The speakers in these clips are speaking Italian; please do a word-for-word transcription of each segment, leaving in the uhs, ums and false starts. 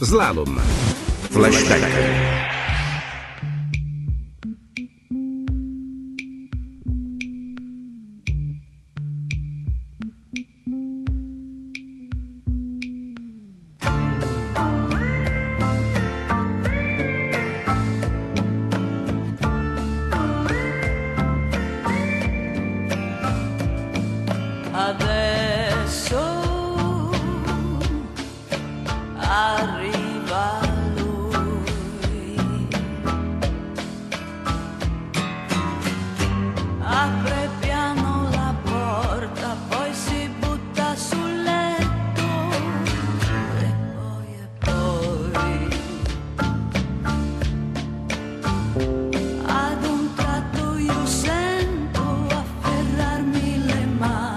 Slalom. Flashback. Adesso arriva lui, apre piano la porta, poi si butta sul letto e poi e poi ad un tratto io sento afferrarmi le mani.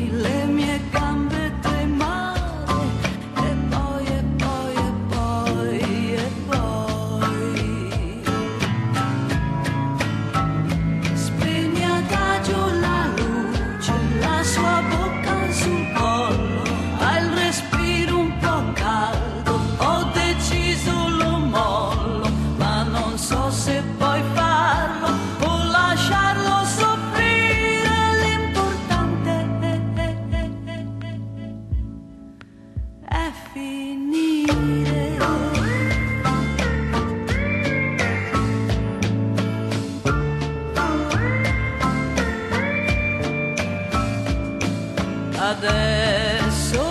Adesso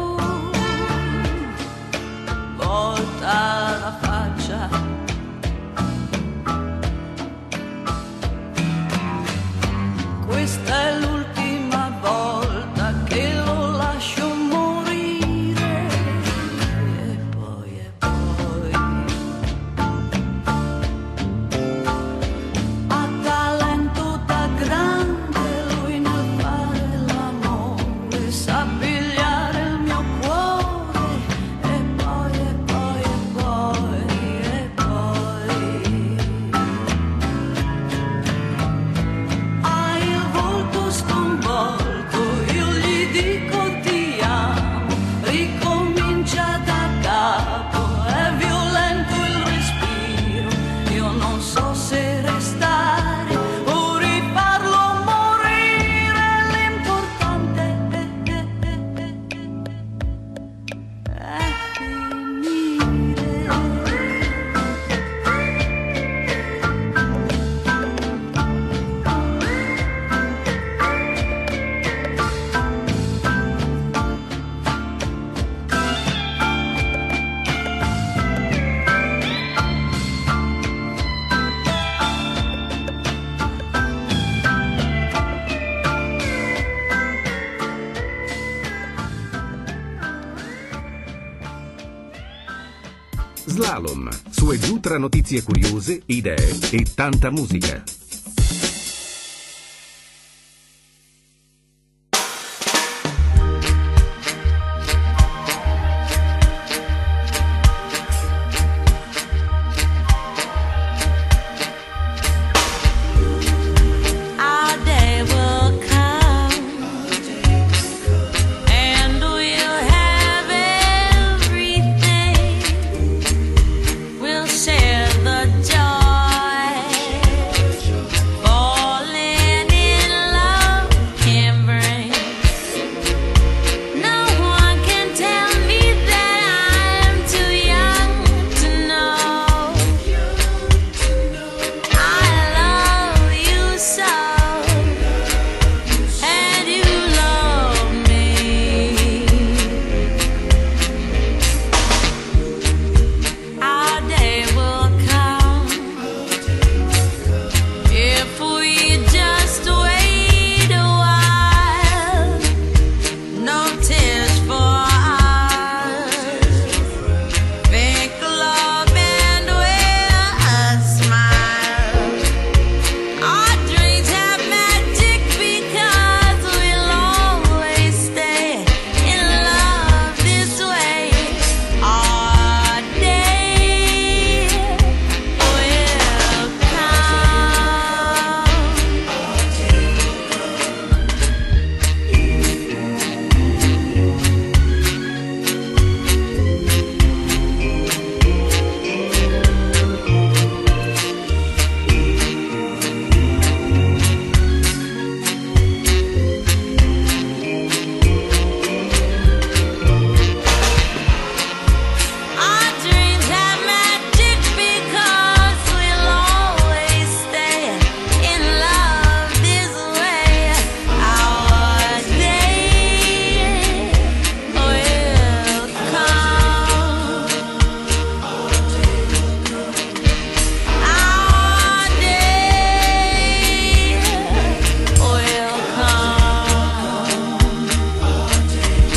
volta la faccia, questa è l'ultima volta che lo lascio morire e poi e poi ha talento da grande lui nel fare l'amore, sa pigliare il mio cuore e poi e poi e poi e poi ha il volto sconvolto, io gli dico ti amo, ricomincia da capo, è violento il respiro, io non so se restare o rifarlo morire, l'importante è finire. Slalom. Su e giù tra notizie curiose, idee e tanta musica. Our day will come and we'll have everything. We'll share the joy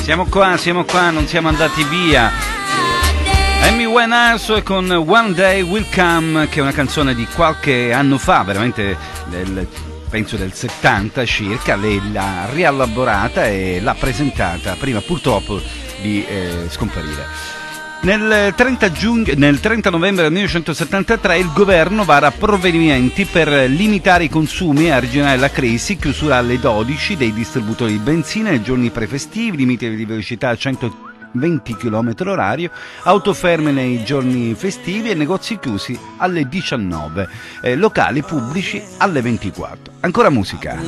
Siamo qua, siamo qua, non siamo andati via. Amy Winehouse con One Day Will Come, che è una canzone di qualche anno fa, veramente del, penso del settanta circa. Lei l'ha rielaborata e l'ha presentata prima purtroppo di eh, scomparire. Nel trenta, giugno, nel trenta novembre del millenovecentosettantatré il governo vara provvedimenti per limitare i consumi e arginare la crisi, chiusura alle dodici dei distributori di benzina nei giorni prefestivi, limiti di velocità a centoventi chilometri orari, autoferme nei giorni festivi e negozi chiusi alle diciannove, eh, locali pubblici alle ventiquattro. Ancora musica.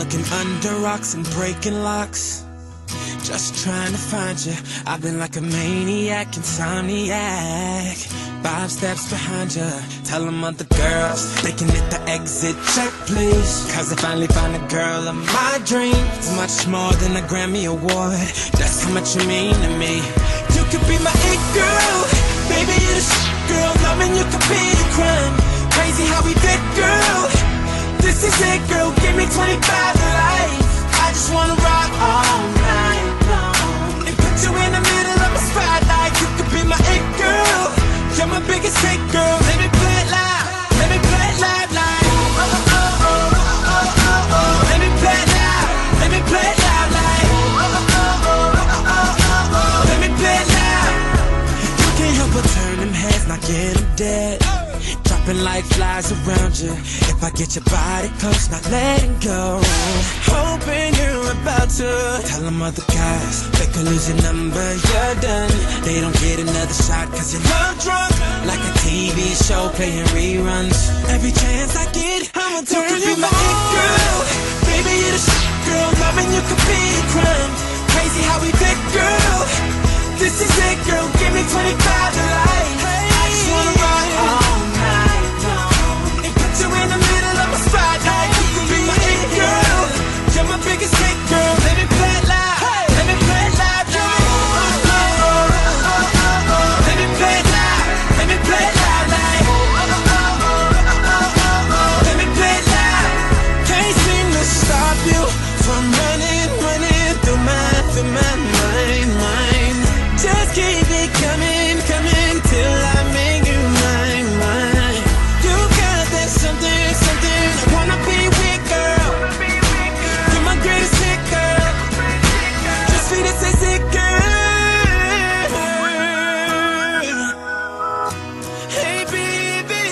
Just trying to find you. I've been like a maniac, insomniac. Five steps behind you. Tell them other girls they can hit the exit check, please. Cause I finally found a girl of my dreams. Much more than a Grammy Award. That's how much you mean to me. You could be my it girl. Baby, you're the shit girl. Loving you could be a crime. Crazy how we fit, girl. This is it, girl. Give me twenty-five to life. I just wanna rock all night long and put you in the middle of my spotlight. You could be my it girl. You're my biggest hit, girl. Let me play it loud. Let me play it loud, like oh oh oh oh oh oh oh. Let me play it loud. Let me play it loud, like oh oh oh oh oh oh. Let me play it loud. You can't help but turn them heads, not get them dead. Dropping like flies around you. If I get your body close, not letting go. Hoping you're about to tell them other guys they could lose your number, you're done. They don't get another shot cause you're love drunk. Like a T V show playing reruns. Every chance I get, I'ma turn you, you my it girl. Baby, you're the shit girl. Loving you could be a crime. Crazy how we fit, girl. This is it, girl. Give me twenty-five to life. I just wanna rock all night long and put you in the middle of my spotlight. You could be my it girl. You're my biggest hit, girl. Let me play it loud. Let me play it loud. Let me play it loud. Let me play it loud. Like let me play it loud. Can't seem to stop you from running, running through my, through my mind, mind. Just keep it coming, coming till I make you mine, mine. You got that something, something I wanna be with, girl. You're my greatest hit, girl. Just sweet as a sick girl. Hey baby.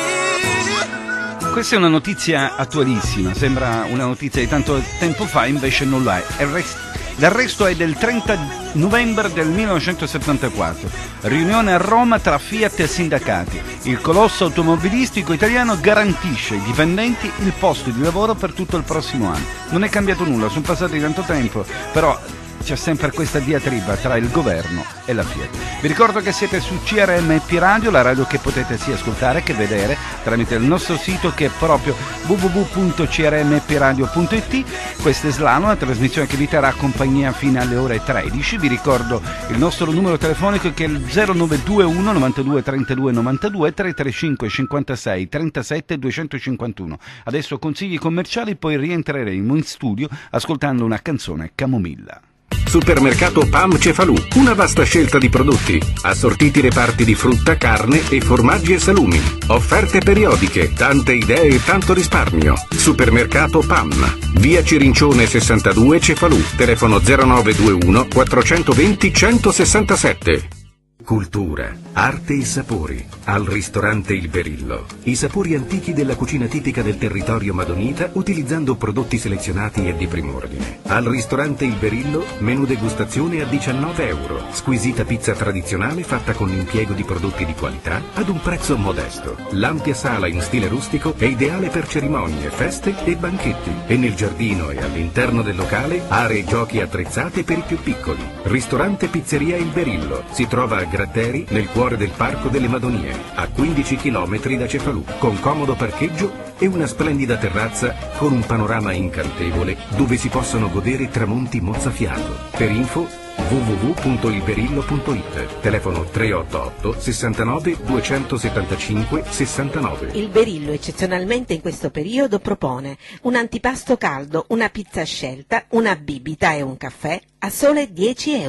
Questa è una notizia attualissima, sembra una notizia di tanto tempo fa, invece non lo è. È rest- Del resto è del trenta novembre del millenovecentosettantaquattro. Riunione a Roma tra Fiat e sindacati. Il colosso automobilistico italiano garantisce ai dipendenti il posto di lavoro per tutto il prossimo anno. Non è cambiato nulla, sono passati tanto tempo, però c'è sempre questa diatriba tra il governo e la Fiat. Vi ricordo che siete su C R M P Radio, la radio che potete sia ascoltare che vedere tramite il nostro sito che è proprio w w w punto c r m p radio punto i t. Questa è Slano, una trasmissione che vi terrà compagnia fino alle ore tredici. Vi ricordo il nostro numero telefonico che è il zero nove due uno novantadue trentadue novantadue tre tre cinque cinquantasei trentasette duecentocinquantuno. Adesso consigli commerciali, poi rientreremo in studio ascoltando una canzone Camomilla. Supermercato P A M Cefalù, una vasta scelta di prodotti, assortiti reparti di frutta, carne e formaggi e salumi, offerte periodiche, tante idee e tanto risparmio. Supermercato P A M, via Cirincione sessantadue Cefalù, telefono zero nove due uno quattrocentoventi centosessantasette. Cultura, arte e sapori. Al ristorante Il Berillo. I sapori antichi della cucina tipica del territorio madonita utilizzando prodotti selezionati e di prim'ordine. Al ristorante Il Berillo, menù degustazione a diciannove euro. Squisita pizza tradizionale fatta con l'impiego di prodotti di qualità ad un prezzo modesto. L'ampia sala in stile rustico è ideale per cerimonie, feste e banchetti. E nel giardino e all'interno del locale aree giochi attrezzate per i più piccoli. Ristorante Pizzeria Il Berillo. Si trova a Gratteri, nel cuore del Parco delle Madonie, a quindici chilometri da Cefalù, con comodo parcheggio e una splendida terrazza con un panorama incantevole dove si possono godere tramonti mozzafiato. Per info w w w punto il berillo punto i t, telefono tre otto otto sessantanove duecentosettantacinque sessantanove. Il Berillo eccezionalmente in questo periodo propone un antipasto caldo, una pizza a scelta, una bibita e un caffè a sole dieci euro.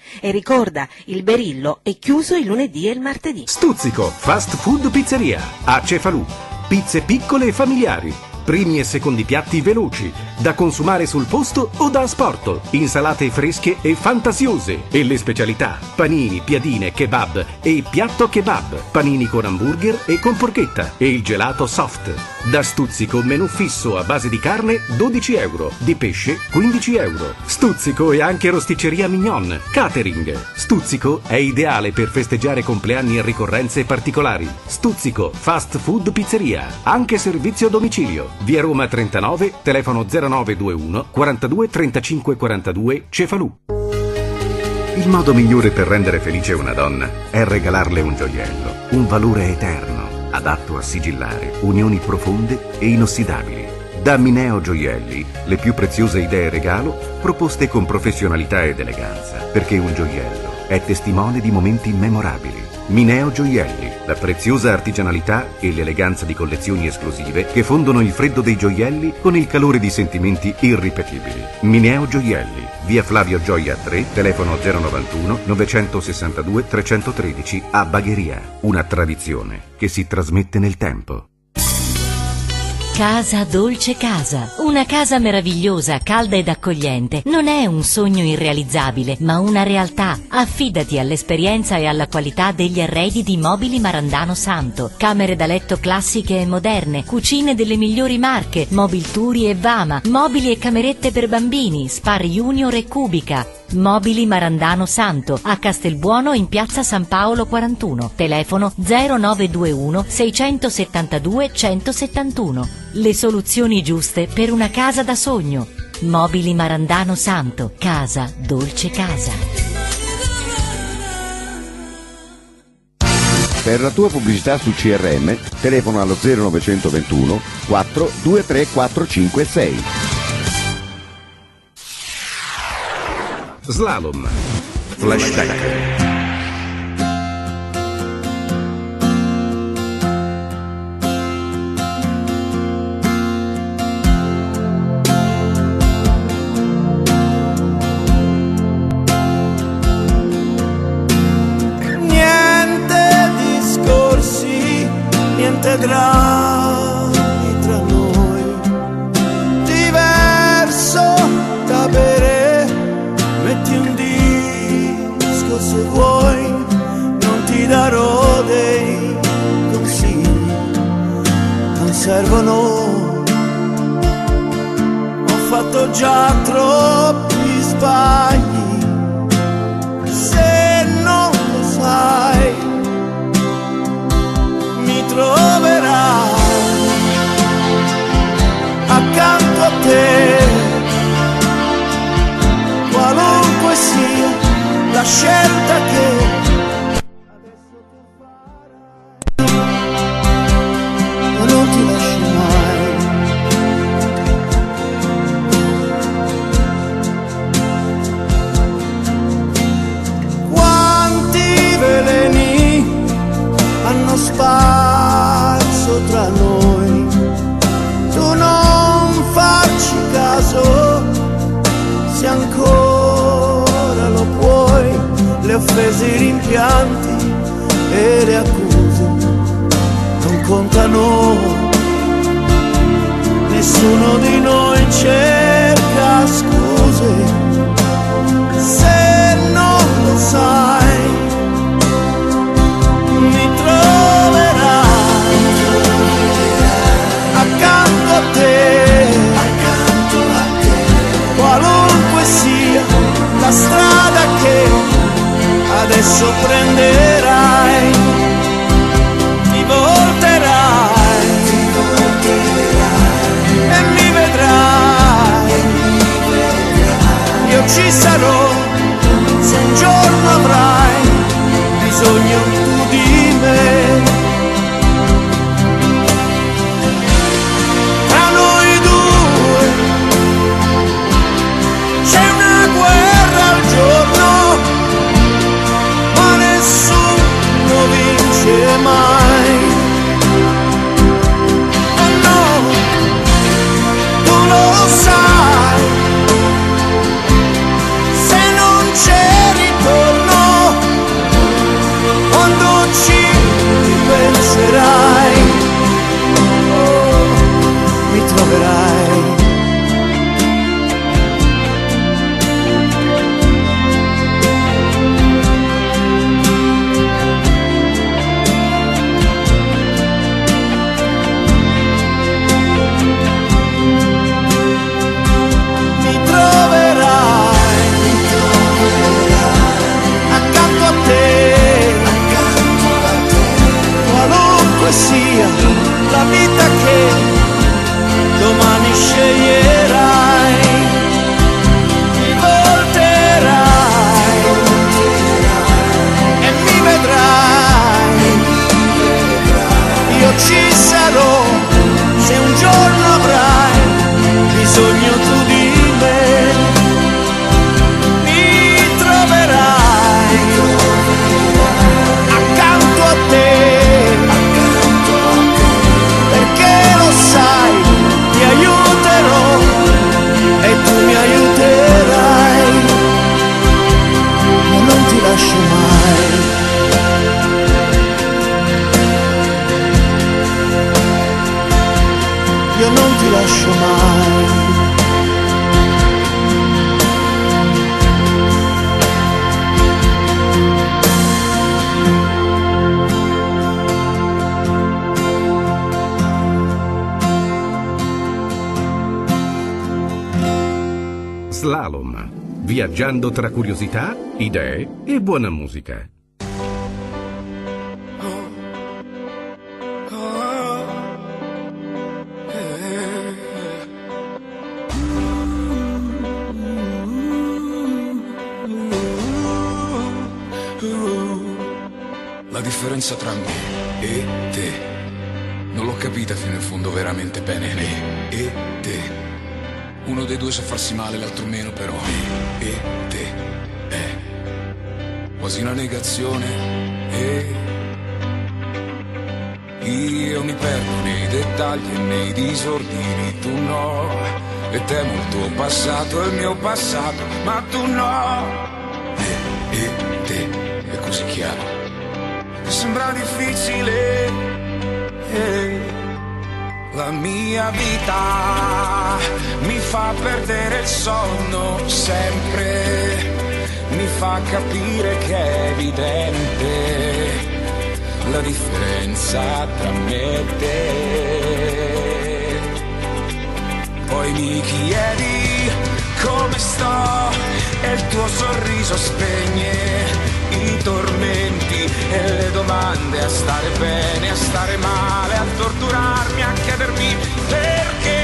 E ricorda, il Berillo è chiuso il lunedì e il martedì. Stuzzico, fast food pizzeria, a Cefalù. Pizze piccole e familiari. Primi e secondi piatti veloci, da consumare sul posto o da asporto, insalate fresche e fantasiose e le specialità, panini, piadine, kebab e piatto kebab, panini con hamburger e con porchetta e il gelato soft. Da Stuzzico menù fisso a base di carne dodici euro, di pesce quindici euro. Stuzzico e anche rosticceria mignon, catering. Stuzzico è ideale per festeggiare compleanni e ricorrenze particolari. Stuzzico, fast food pizzeria, anche servizio a domicilio. Via Roma trentanove, telefono zero nove due uno quarantadue trentacinque quarantadue, Cefalù. Il modo migliore per rendere felice una donna è regalarle un gioiello, un valore eterno, adatto a sigillare unioni profonde e inossidabili. Da Mineo Gioielli, le più preziose idee regalo proposte con professionalità ed eleganza, perché un gioiello è testimone di momenti memorabili. Mineo Gioielli, la preziosa artigianalità e l'eleganza di collezioni esclusive che fondono il freddo dei gioielli con il calore di sentimenti irripetibili. Mineo Gioielli, via Flavio Gioia tre, telefono zero novantuno novecentosessantadue trecentotredici a Bagheria. Una tradizione che si trasmette nel tempo. Casa Dolce Casa, una casa meravigliosa, calda ed accogliente. Non è un sogno irrealizzabile, ma una realtà. Affidati all'esperienza e alla qualità degli arredi di Mobili Marandano Santo. Camere da letto classiche e moderne, cucine delle migliori marche, Mobilturi e Vama, mobili e camerette per bambini, Spar Junior e Cubica. Mobili Marandano Santo, a Castelbuono in piazza San Paolo quarantuno, telefono zero nove due uno seicentosettantadue centosettantuno. Le soluzioni giuste per una casa da sogno. Mobili Marandano Santo, casa Dolce Casa. Per la tua pubblicità su C R M, telefono allo zero novecentoventuno quattro due tre quattro cinque sei. Slalom. Flashback. Niente discorsi, niente drammi tra noi. Diverso da bere. Metti un disco se vuoi, non ti darò dei consigli, non servono. Ho fatto già troppi sbagli, se non lo sai mi troverai accanto a te. Qualunque sia la scelta che adesso tu farai, non ti lascio mai. Quanti veleni hanno sparso tra noi, tu non farci caso se ancora lo puoi. Le offese, i rimpianti e le accuse non contano. Nessuno di noi cerca scuse, se non lo sai mi troverai accanto a te, accanto a te. Qualunque sia la strada che adesso prenderai, ti volterai, ti volterai e mi vedrai, mi vedrai. Io ci sarò se un giorno avrai Slalom, viaggiando tra curiosità, idee e buona musica. La differenza tra me e te non l'ho capita fino in fondo veramente bene. Me e te, uno dei due sa farsi male, l'altro meno, però me e te è quasi una negazione. E io mi perdo nei dettagli e nei disordini, tu no. E temo il tuo passato e il mio passato, ma tu no. Me e te è così chiaro, sembra difficile. eh. La mia vita mi fa perdere il sonno sempre, mi fa capire che è evidente la differenza tra me e te. Poi mi chiedi come sto e il tuo sorriso spegne i tormenti e le domande, a stare bene, a stare male, a torturarmi, a chiedermi perché.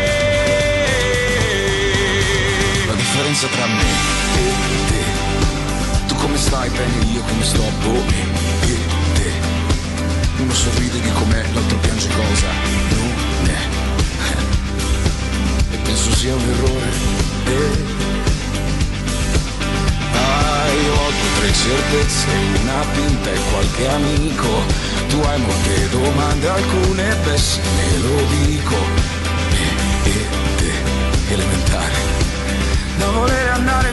La differenza tra me e te, tu come stai bene, io come sto, boh, me e te. Uno sorride di com'è, l'altro piange cosa non è, e penso sia un errore. eh. Io ho due tre certezze, una pinta e qualche amico. Tu hai molte domande, alcune beh se me lo dico. Me e te, elementare, da voler andare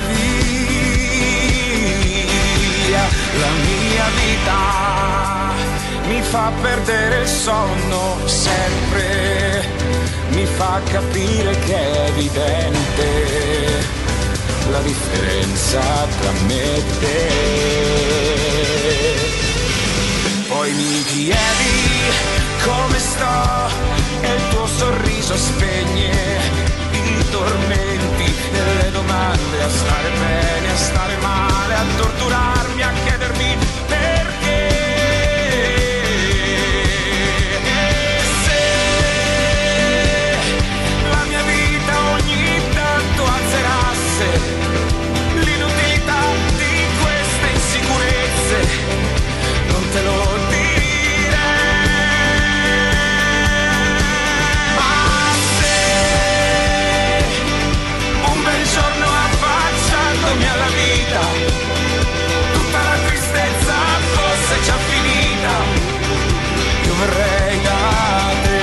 via. La mia vita mi fa perdere il sonno sempre, mi fa capire che è evidente la differenza tra me e te. Poi mi chiedi come sto e il tuo sorriso spegne i tormenti e le domande, a stare bene, a stare male, a torturarmi, a chiedermi perché. E se la mia vita ogni tanto azzerasse l'inutilità di queste insicurezze, non te lo direi. Ma se un bel giorno affacciandomi alla vita tutta la tristezza fosse già finita, io verrei da te.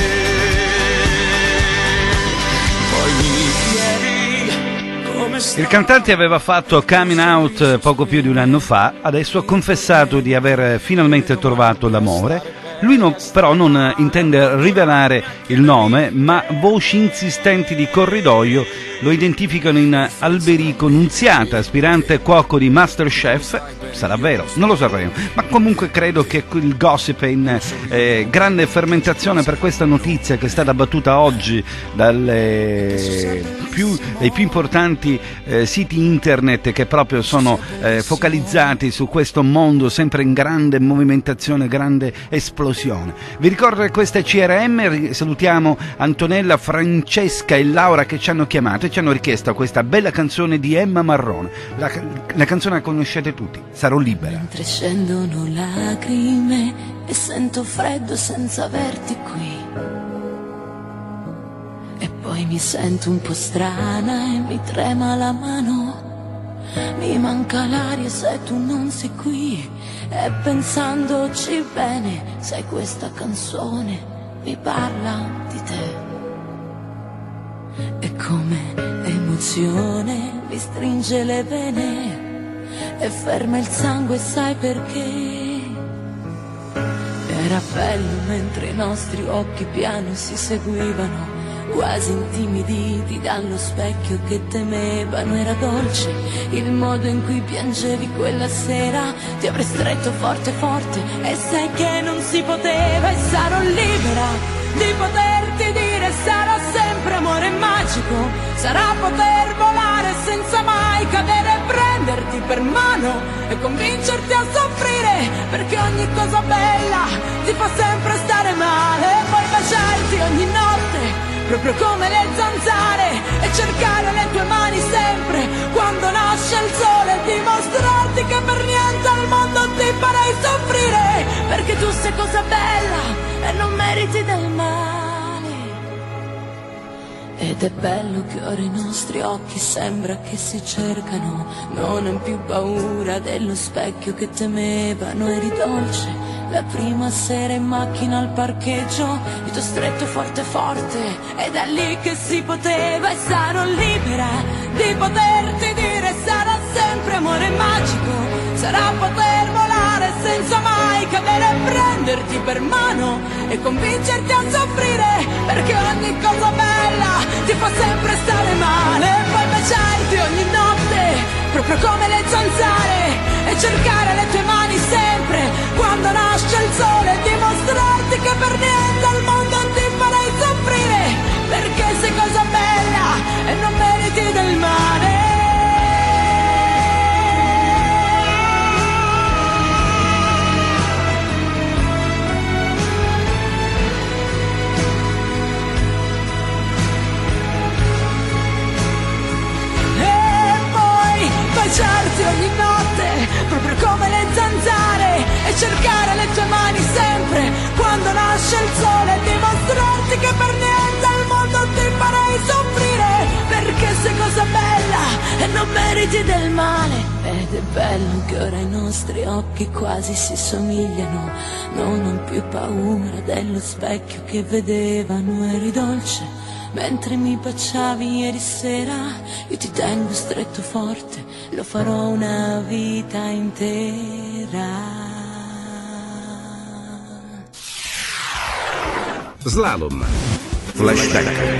Poi mi chiedi come sto. Il cantante aveva fatto coming out poco più di un anno fa, adesso ha confessato di aver finalmente trovato l'amore. Lui no, però non intende rivelare il nome, ma voci insistenti di corridoio lo identificano in Alberico Nunziata, aspirante cuoco di Masterchef. Sarà vero, non lo sapremo, ma comunque credo che il gossip è in eh, grande fermentazione per questa notizia che è stata battuta oggi dalle più, dai più importanti eh, siti internet che proprio sono eh, focalizzati su questo mondo sempre in grande movimentazione, grande esplosione. Vi ricordo che questa è C R M, salutiamo Antonella, Francesca e Laura che ci hanno chiamato e ci hanno richiesto questa bella canzone di Emma Marrone. La, la canzone la conoscete tutti, Sarò libera. Mentre scendono lacrime e sento freddo senza averti qui, e poi mi sento un po' strana e mi trema la mano, mi manca l'aria se tu non sei qui. E pensandoci bene, sai, questa canzone mi parla di te. E come emozione mi stringe le vene e ferma il sangue, sai perché? Era bello mentre i nostri occhi piano si seguivano, quasi intimiditi dallo specchio che temevano. Era dolce il modo in cui piangevi quella sera, ti avrei stretto forte forte e sai che non si poteva. E sarò libera di poterti dire sarò sempre amore magico, sarà poter volare senza mai cadere e prenderti per mano e convincerti a soffrire, perché ogni cosa bella ti fa sempre stare male. E poi baciarti ogni notte proprio come le zanzare e cercare le tue mani sempre quando nasce il sole e dimostrarti che per niente al mondo ti farei soffrire, perché tu sei cosa bella e non meriti del male. Ed è bello che ora i nostri occhi sembra che si cercano, non hai più paura dello specchio che temevano, eri dolce la prima sera in macchina al parcheggio, io t'ho stretto forte forte ed è lì che si poteva, e sarò libera di poterti dire sarà sempre amore magico, sarà poter volare senza mai cadere e prenderti per mano e convincerti a soffrire, perché ogni cosa bella ti fa sempre stare male. E poi baciarti ogni notte proprio come le zanzare e cercare le tue mani sempre quando nasce il sole e dimostrarti che per niente al mondo ti farei soffrire, perché sei cosa bella e non meriti del male. Baciarti ogni notte proprio come le zanzare e cercare le tue mani sempre quando nasce il sole e dimostrarti che per niente al mondo ti farei soffrire, perché sei cosa bella e non meriti del male. Ed è bello che ora i nostri occhi quasi si somigliano, non ho più paura dello specchio che vedevano, eri dolce mentre mi baciavi ieri sera, io ti tengo stretto forte, lo farò una vita intera. Slalom. Flashback.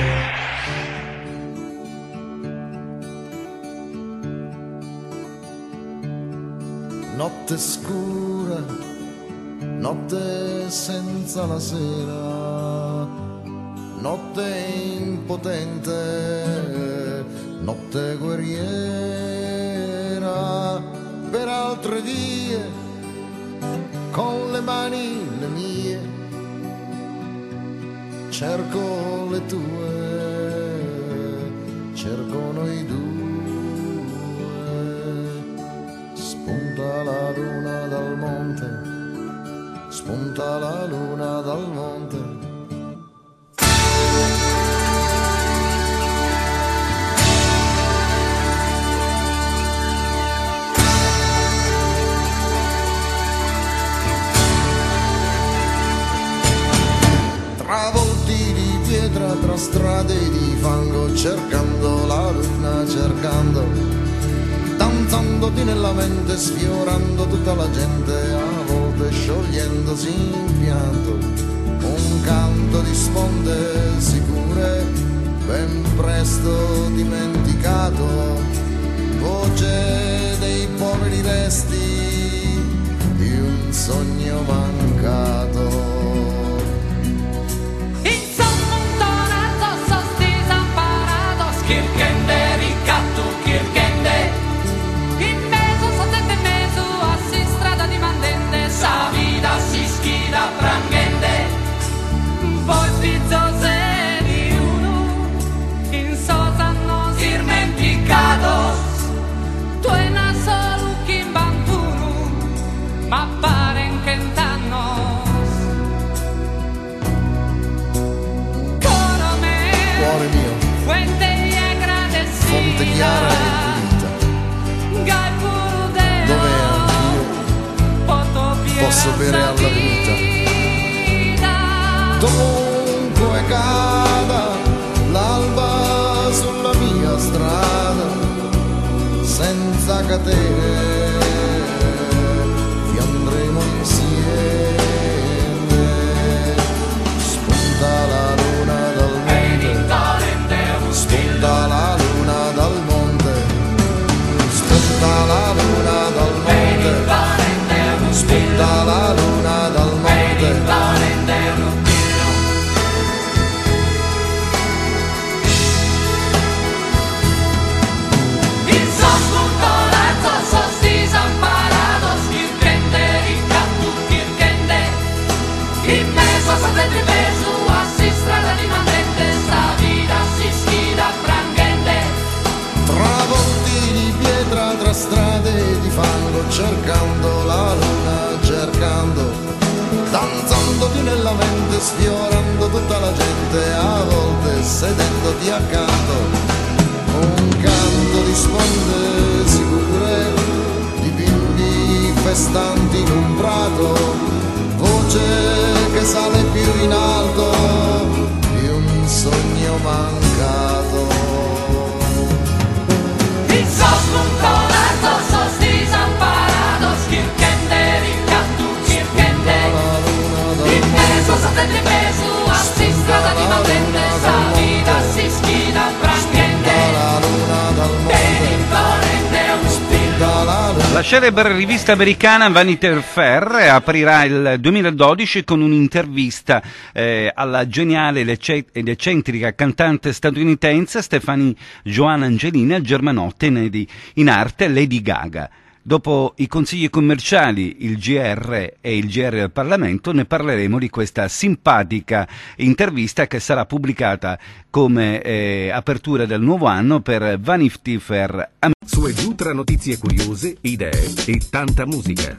Notte scura, notte senza la sera, notte impotente, notte guerriera, per altre vie, con le mani le mie, cerco le tue, cerco noi due, spunta la luna dal monte, spunta la luna dal monte. Travolti di pietra tra strade di fango, cercando la luna, cercando, danzandoti nella mente, sfiorando tutta la gente, a volte sciogliendosi in pianto, un canto di sponde sicure, ben presto dimenticato, voce dei poveri resti di un sogno mancato. Kirkende, ricatto, Kirkende, in mezzo, satente mezzo, assi strada di mandende, sa vida si schida prangende, poi pizzose di uno, in sosanos irmenticados, tu en solo kimbantunu, ma paren que entanos. Coro me, Cuore mio, fuente fonte chiara e pulita, dove anch'io posso bere alla vita. Dovunque cada l'alba sulla mia strada, senza catene vi andremo insieme. Spunta la luna dal monte, spunta la luna dal monte, spunta la luna dal monte, spunta la luna dal monte. passandoti nella mente, sfiorando tutta la gente, a volte sedendoti accanto, un canto di sponde sicure, di bimbi festanti in un prato, voce che sale più in alto di un sogno mancato. Ich sos controlato, sos disamparados, kirkende, ricattu, kirkende. Impeso, satellite peso, assi strada di maldente, sa vida si schida, prangende. La celebre rivista americana Vanity Fair aprirà il duemiladodici con un'intervista eh, alla geniale ed eccentrica cantante statunitense Stefani Joanna Angelini, al germanotte in, in arte Lady Gaga. Dopo i consigli commerciali, il G R e il G R del Parlamento, ne parleremo di questa simpatica intervista che sarà pubblicata come eh, apertura del nuovo anno per Vanity Fair. Su e giù tra notizie curiose, idee e tanta musica.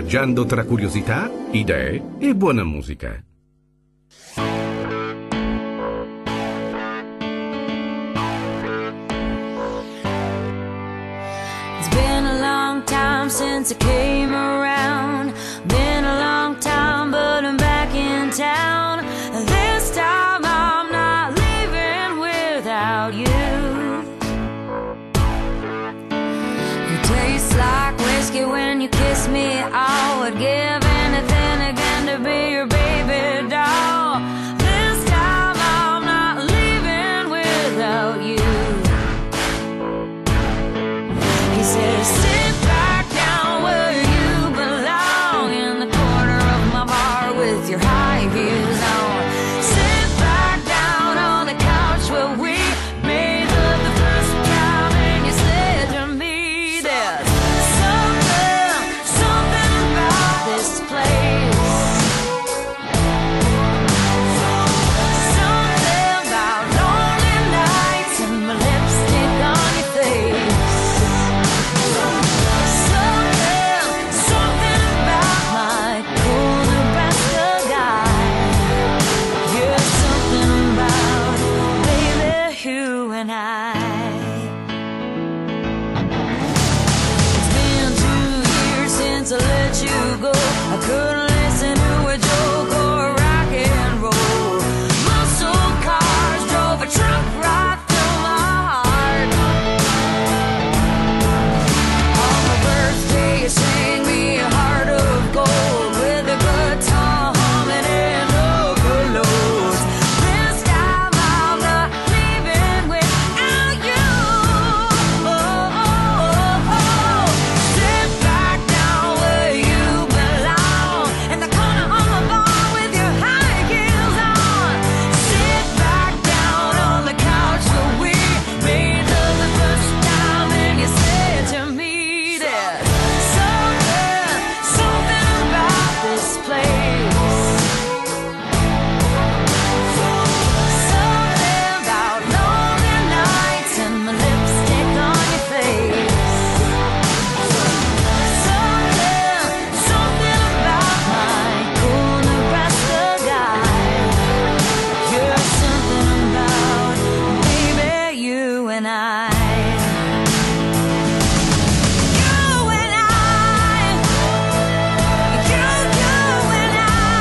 viaggiando tra curiosità, idee e buona musica. It's been a long time since I came around. Been a long time, but I'm back in town. This time I'm not leaving without you. You taste like whiskey when you kiss me. I would give anything again to be your baby doll. This time I'm not leaving without you. He says, sit back down where you belong, in the corner of my bar with your high heels on. Sit back down on the couch where we made love the first time, and you said to me, there's something, something about this place. Something about lonely nights and my lipstick on your face. Something, something about my cool Nebraska guy. Yeah, something about, baby, you and I. It's been two years since I let you go. I couldn't listen to a joke or rock and roll. Muscle cars drove a truck right through my heart. On my birthday you sang me a heart of gold, with a guitar humming and overloads. This time I'm not leaving without you. Oh, oh, oh, oh. Sit back down where you belong, in the corner of my bar with your high heels on. Sit back down on the couch where we made love the first time, and you said to me, there's something, something about this place. Something about lonely nights and my lipstick on your face. Something, something about my cool Nebraska guy. You're something about, baby, you and I. You and I. You, you and I.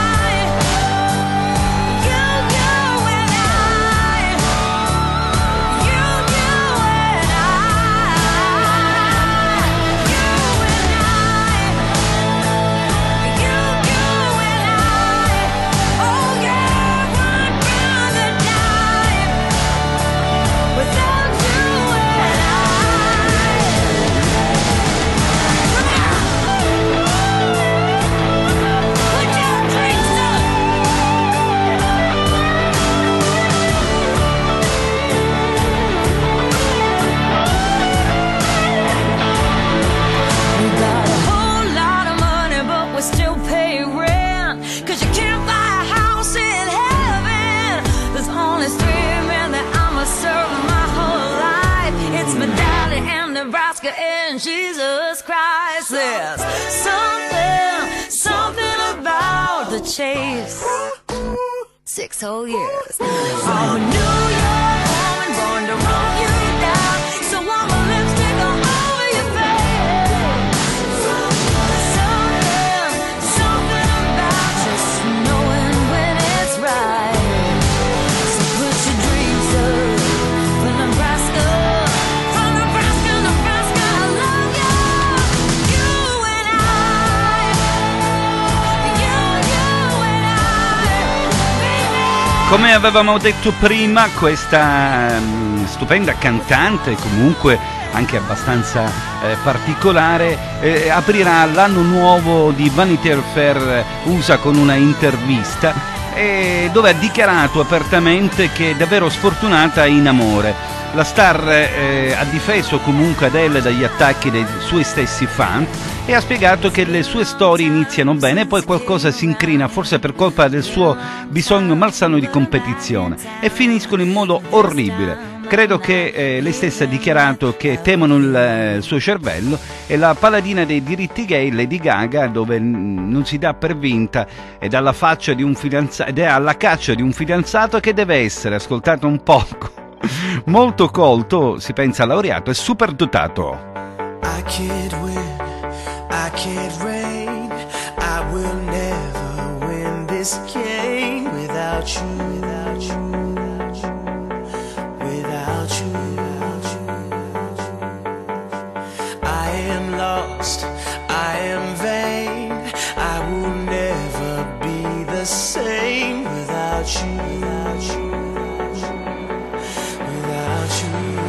You, you and I. You, you and I. You, you and I. You, you and I. Oh yeah, one brother died without you and I. Put your drinks up. We got a whole lot of money, but we still pay rent. Cause you can't buy a house in heaven. There's only three men that I'ma serve my whole life. It's my daddy and Nebraska and Jesus Christ. There's something, something about the chase. Six whole years. I'm a New York woman born to run you down. So I'm a lipstick all over your face. Something, something about just knowing when it's right. So put your dreams up for Nebraska. For Nebraska, Nebraska, I love you. You and I. You, you and I. Baby. Come avevamo detto prima, questa mm, stupenda cantante, comunque anche abbastanza eh, particolare, eh, aprirà l'anno nuovo di Vanity Fair U S A con una intervista eh, dove ha dichiarato apertamente che è davvero sfortunata in amore. La star eh, ha difeso comunque Adele dagli attacchi dei suoi stessi fan e ha spiegato che le sue storie iniziano bene e poi qualcosa si incrina, forse per colpa del suo bisogno malsano di competizione, e finiscono in modo orribile. Credo che eh, lei stessa ha dichiarato che temono il, eh, il suo cervello, e la paladina dei diritti gay, Lady Gaga, dove n- non si dà per vinta, ed alla faccia di un fidanzato, ed è alla caccia di un fidanzato che deve essere, ascoltato un poco, molto colto, si pensa laureato e super dotato. I can't win, I can't reign, I will never win this game without you, without you, without you, without you. I am lost, I am vain, I will never be the same without you, without you, without you.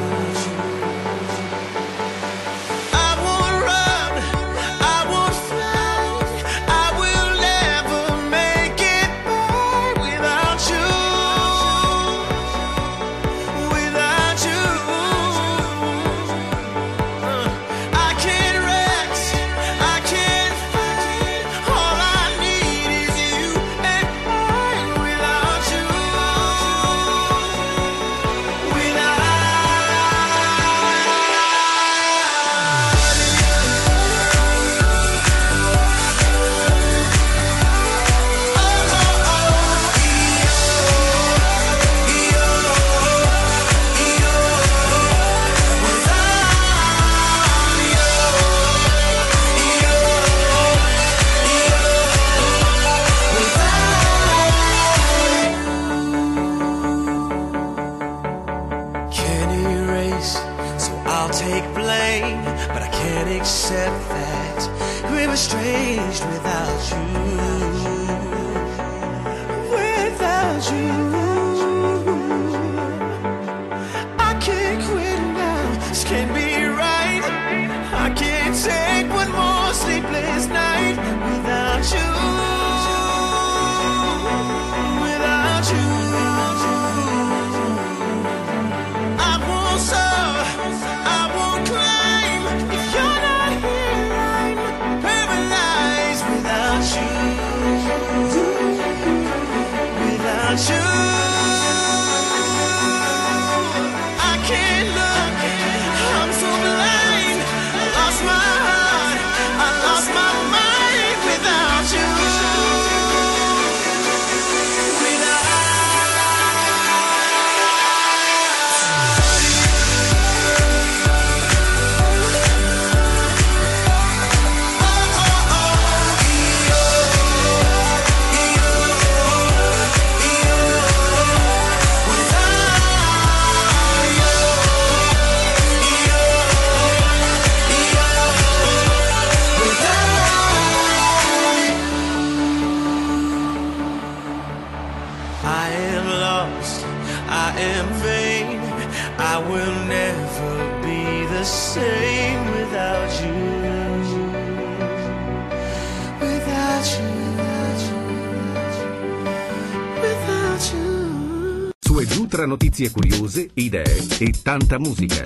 Tra notizie curiose, idee e tanta musica.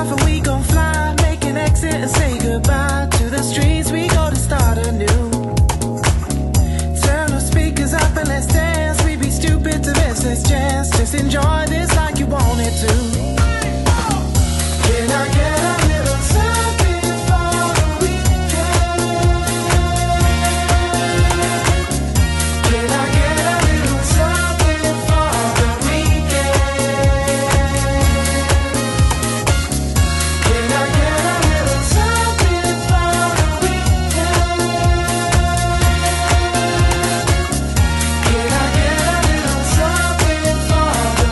off and we gon' fly, make an exit and say goodbye to the streets we go to start anew. Turn the speakers up and let's dance. We'd be stupid to miss this chance. Just enjoy this like you wanted to. Can I get a little something for the weekend? Can I get a little something for the weekend? Can I get a little something for the weekend? Can I get a little something for the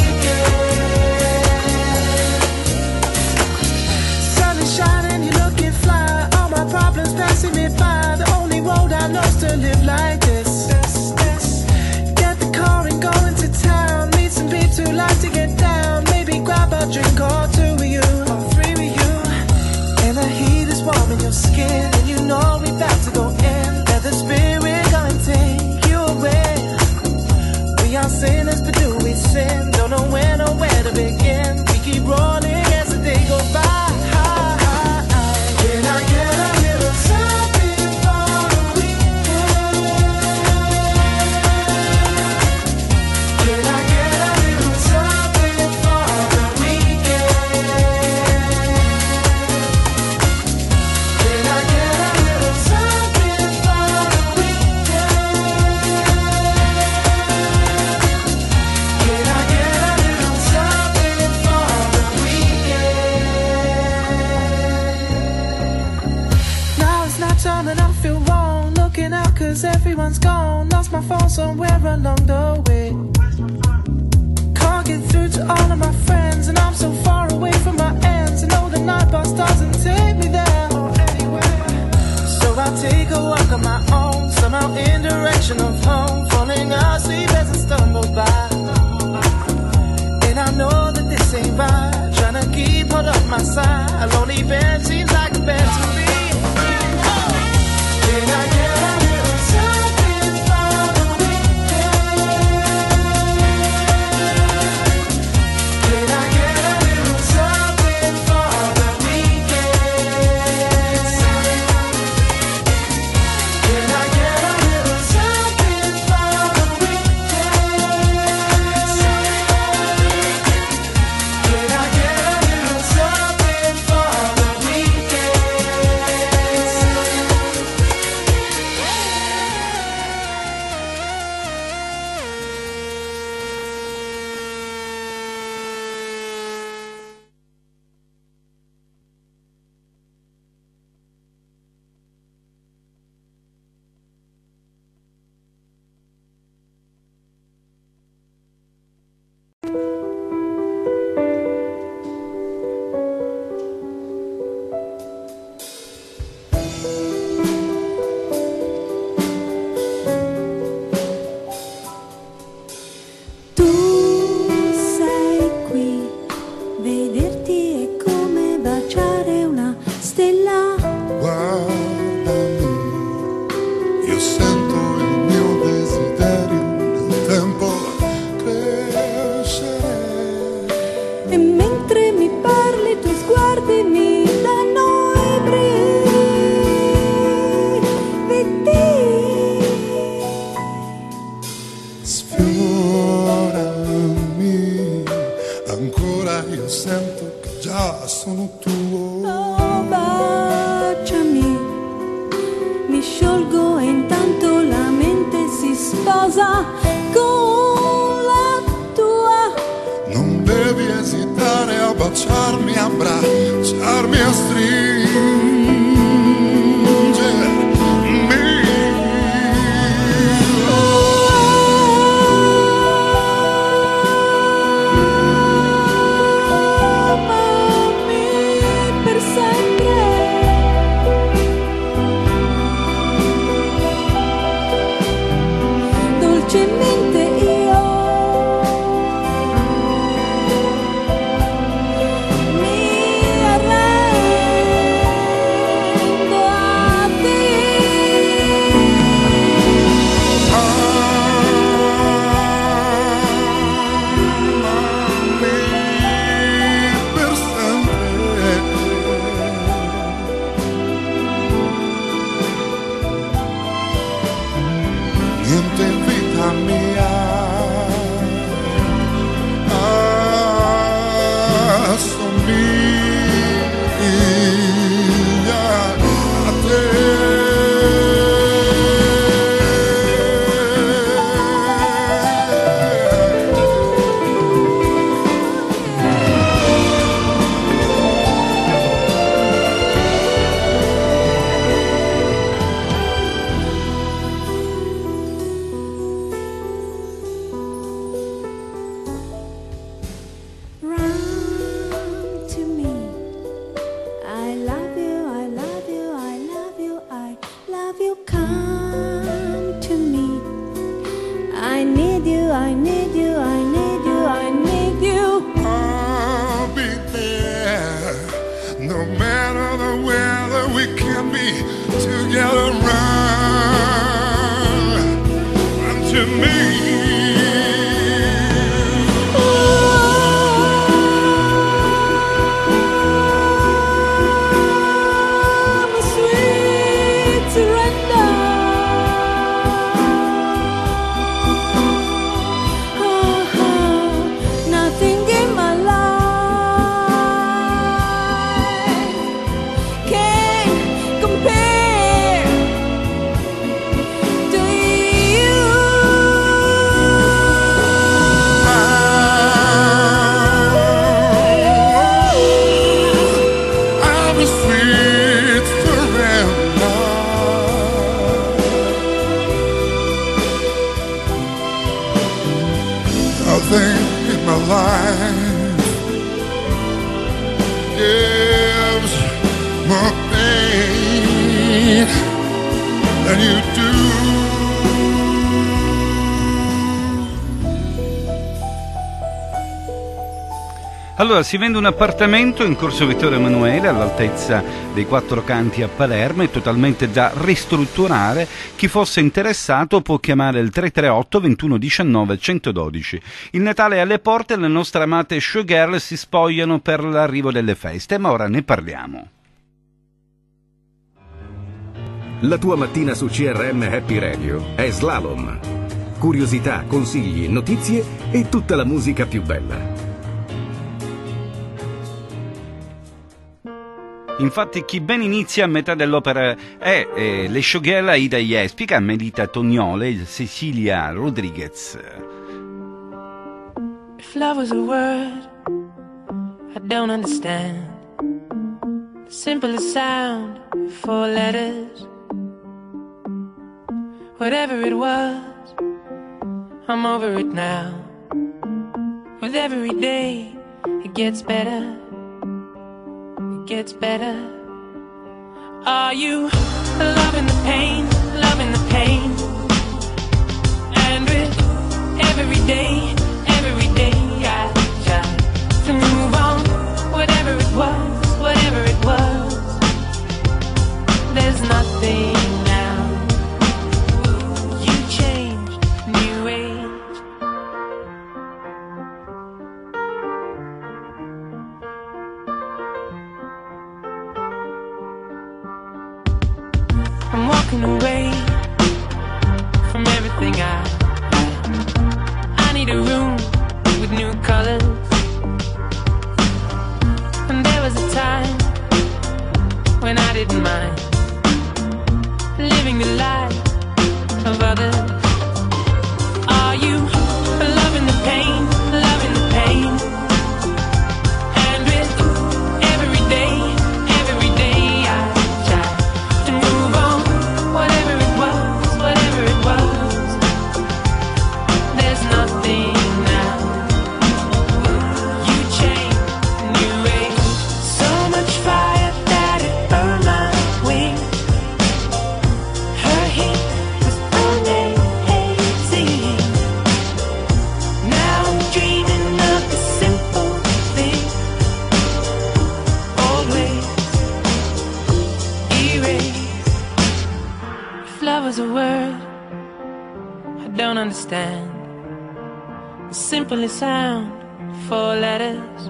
weekend? Sun is shining, you're looking fly. All my problems passing me by. The only road I know's to live like this. Get the car and go into town. Meet some peeps who like to get down. Maybe grab a drink or two with you, or three with you. And the heat is warm in your skin, and you know we about to go in. Let the spirit go and take you away. We are sinners, but do we sin? Don't know when or where to begin. We keep rolling as the day goes by. Can I get a little something for the weekend? Can I get a little something for the weekend? Can I get a little something for the weekend? Can I get a little something for the weekend? Now it's not time and I feel wrong. Looking out cause everyone's gone. Lost my phone somewhere along the way. Can't get through to all of my friends, and I'm so far away from my ends. I know the night bus doesn't take me there or anywhere. So I'll take a walk on my own, somehow in direction of home. Falling asleep as I stumble by. And I know that this ain't right. Trying to keep hold of my side. A lonely bed seems like a bed to me. Can I get a little something for the weekend? Can I get a little something for the weekend? Can I get a little something for the weekend? Can I get a little something for the Tu sei qui, vederti è come baciare una stella. Guardami, io sento il mio desiderio nel tempo crescere. E mentre mi parli i tuoi sguardi mi danno i brividi. Sfiorami, ancora io sento che già sono tuo. Oh, baciami, mi sciolgo e intanto la mente si sposa con la tua. Non devi esitare a baciarmi, a abbracciarmi, a stringermi. Per sempre. Dolcemente io mi arrendo. famiglia a te. Allora, si vende un appartamento in Corso Vittorio Emanuele all'altezza dei Quattro Canti a Palermo, è totalmente da ristrutturare. Chi fosse interessato può chiamare il tre tre otto ventuno diciannove centododici. Il Natale è alle porte e le nostre amate showgirl si spogliano per l'arrivo delle feste, ma ora ne parliamo. La tua mattina su C R M Happy Radio è Slalom. Curiosità, consigli, notizie e tutta la musica più bella. Infatti chi ben inizia a metà dell'opera è eh, le showgirl Aida Jespica, Melita Tognole e Cecilia Rodriguez. If love was a word I don't understand, the simplest sound, four letters. Whatever it was, I'm over it now. With every day it gets better, gets better. Are you loving the pain, loving the pain? And with every day, every day I try to move on. Whatever it was, whatever it was, there's nothing now. You changed, new age. I'm walking away from everything I I need a room with new colors. And there was a time when I didn't mind living the life of others. Are you loving the pain, loving the pain? And with every day, every day I try to move on. Whatever it was, whatever it was, there's nothing now. You changed, new age. So much fire that it burned my wings. Her heat was amazing. Now I'm dreaming of the simple thing. Always erase. If love was a word I don't understand, the simplest sound, four letters.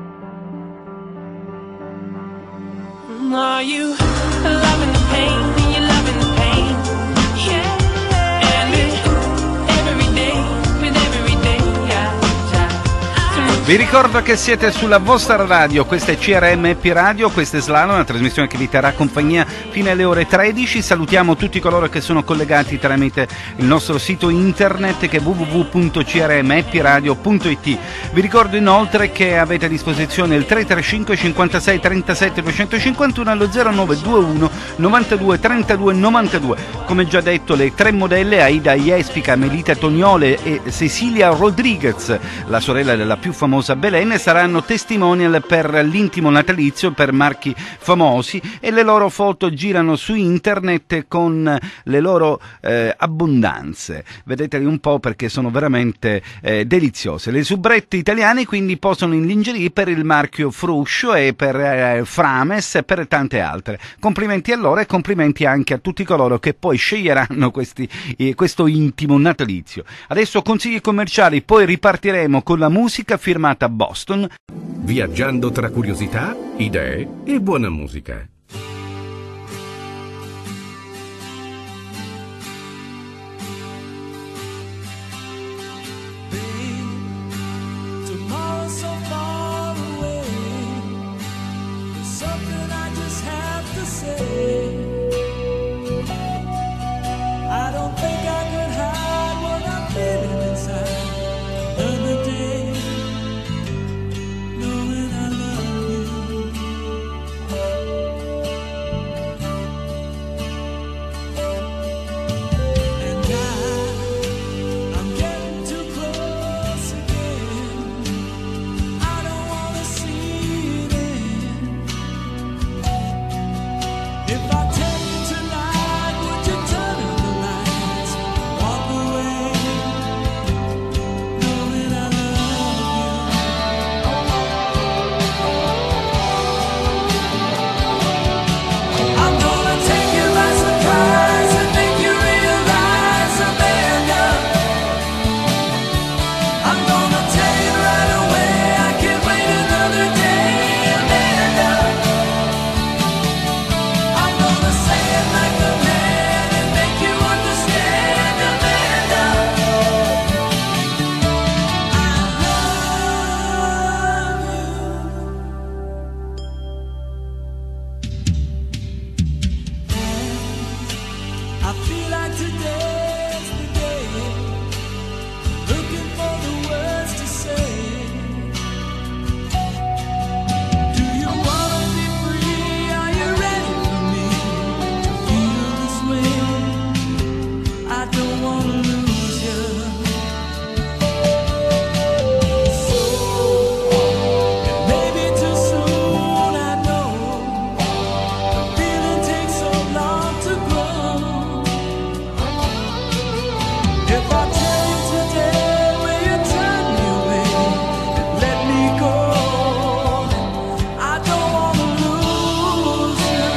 Are you loving the pain? Are you loving the pain? Yeah. And with every day, with every day I try to move Vi ricordo che siete sulla vostra radio, questa è C R M P Radio, questa è Slalom, una trasmissione che vi terrà compagnia fino alle ore tredici. Salutiamo tutti coloro che sono collegati tramite il nostro sito internet che è w w w punto c r m p radio punto i t. Vi ricordo inoltre che avete a disposizione il tre tre cinque cinquantasei trentasette duecentocinquantuno allo zero nove due uno novantadue trentadue novantadue. Come già detto, le tre modelle Aida Jespica, Melita Toniole e Cecilia Rodriguez, la sorella della più famosa Belen, saranno testimonial per l'intimo natalizio per marchi famosi e le loro foto girano su internet con le loro eh, abbondanze. Vedeteli un po' perché sono veramente eh, deliziose. Le soubrette italiane quindi posano in lingerie per il marchio Fruscio e per eh, Frames e per tante altre. Complimenti a loro e complimenti anche a tutti coloro che poi sceglieranno questi, eh, questo intimo natalizio. Adesso consigli commerciali, poi ripartiremo con la musica firmata a Boston. Viaggiando tra curiosità, idee e buona musica. Tomorrow's so far away. There's something I just have to say. I don't think I could hide what I'm feeling inside. Another day, knowing I love you. And I, I'm getting too close again. I don't wanna see it end. If I tell you tonight, would you turn out the lights, walk away, knowing I love you? I'm gonna take you by surprise and make you realize, Amanda. I'm gonna tell you right away, I can't wait another day, Amanda. I'm gonna say it like a man and make you understand, Amanda. I feel like today's the day, looking for the words to say. Do you wanna be free? Are you ready for me to feel this way? I don't wanna lose you. So, it may be too soon, I know. The feeling takes so long to grow. If I tell you today, will you turn me away and let me go? I don't wanna lose you.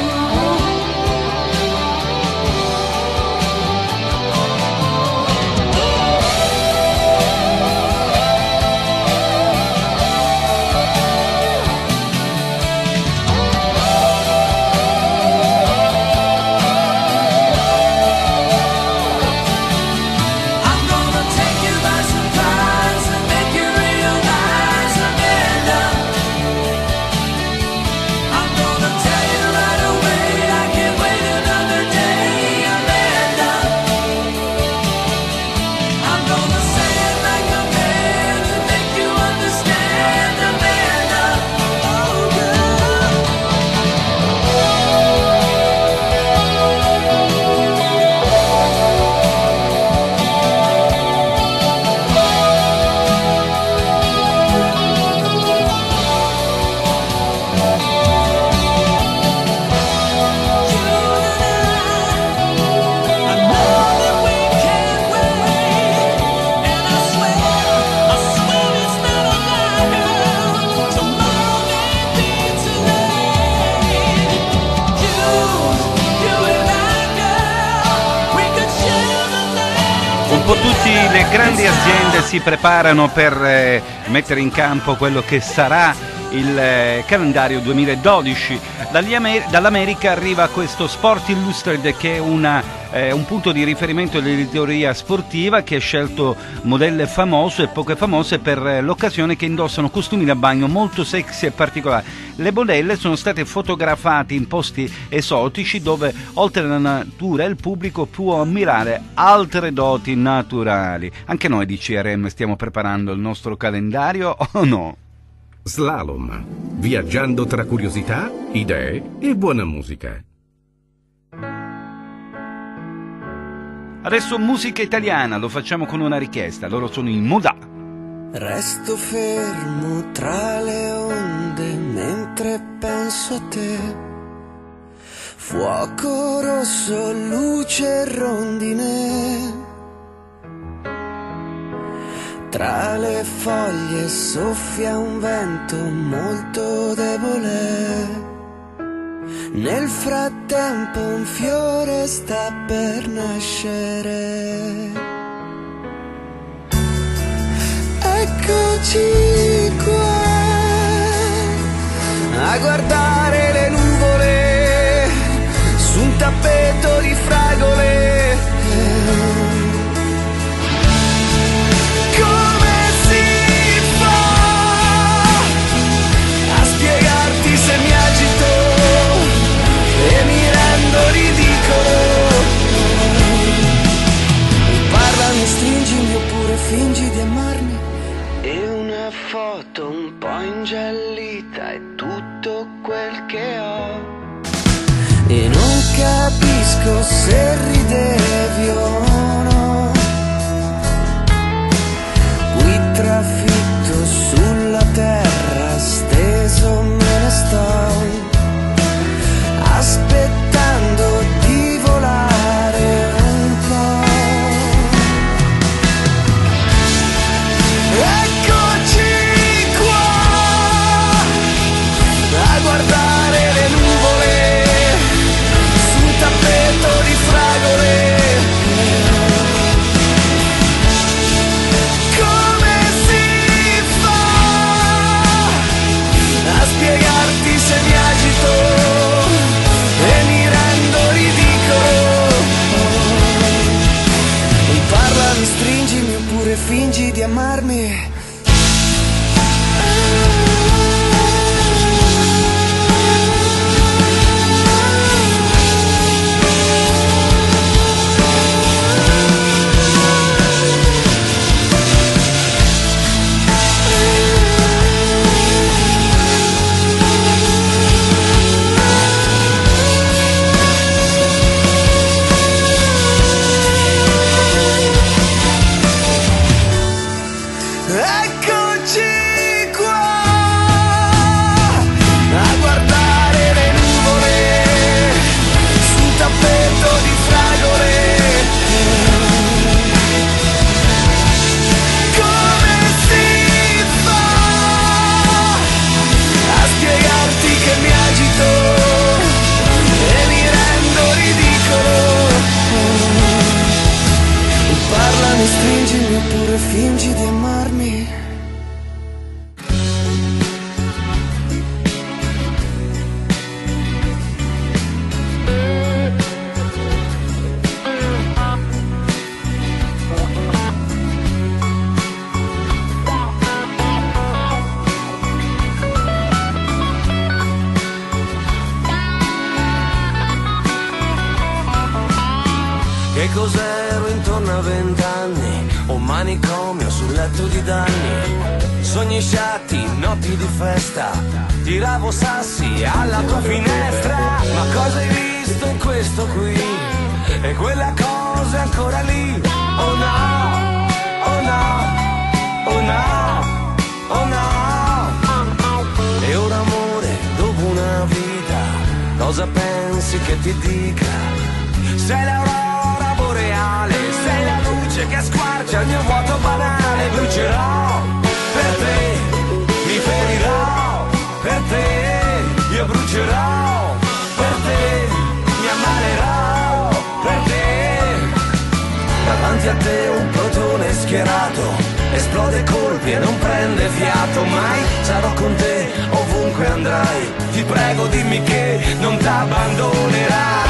I'm gonna take you by surprise and make you realize, Amanda. I'm gonna tell you right away, I can't wait another day, Amanda. I'm gonna say it like a man and make you understand, Amanda. Oh, girl. I know that we can't wait, and I swear, I swear it's not a lie, girl. Tomorrow may be too late. You, you and I, girl, we could share the night. Un po' tutte le grandi aziende si preparano per eh, mettere in campo quello che sarà il eh, calendario duemiladodici. Dall'America arriva questo Sport Illustrated, che è una, eh, un punto di riferimento dell'editoria sportiva, che ha scelto modelle famose e poche famose per eh, l'occasione, che indossano costumi da bagno molto sexy e particolari. Le modelle sono state fotografate in posti esotici dove oltre alla natura il pubblico può ammirare altre doti naturali. Anche noi di C R M stiamo preparando il nostro calendario o no? Slalom, viaggiando tra curiosità, idee e buona musica. Adesso musica italiana, lo facciamo con una richiesta, loro sono in Modà. Resto fermo tra le onde mentre penso a te. Fuoco rosso, luce rondine. Tra le foglie soffia un vento molto debole. Nel frattempo un fiore sta per nascere. Eccoci qua a guardare le nuvole su un tappeto di fragole. Se mi agito e mi rendo ridicolo, parla, mi stringimi oppure fingi di amarmi. E una foto un po' ingiallita è tutto quel che ho. E non capisco se ridevi o no. Qui trafitto sulla terra steso me ne sto, aspettando di volare un po'. Eccoci qua a guardare le nuvole su un tappeto di fragole. Spiegarti se mi agito e mi rendo ridicolo. Parla, mi stringimi oppure fingi di amarmi. Stringimi oppure fingi di amarmi. Che cos'ero intorno a vent'anni? Un manicomio sul letto di danni. Sogni sciatti, notti di festa. Tiravo sassi alla tua finestra. Ma cosa hai visto in questo qui? E quella cosa è ancora lì. Oh no, oh no, oh no, oh no. E ora amore, dopo una vita, cosa pensi che ti dica? Sei l'aurora boreale, sei la luce che squarcia il mio vuoto banale. Brucerò per te, mi ferirò per te, io brucerò per te, mi ammalerò per te. Davanti a te un protone schierato, esplode colpi e non prende fiato mai. Sarò con te ovunque andrai, ti prego dimmi che non t'abbandonerai.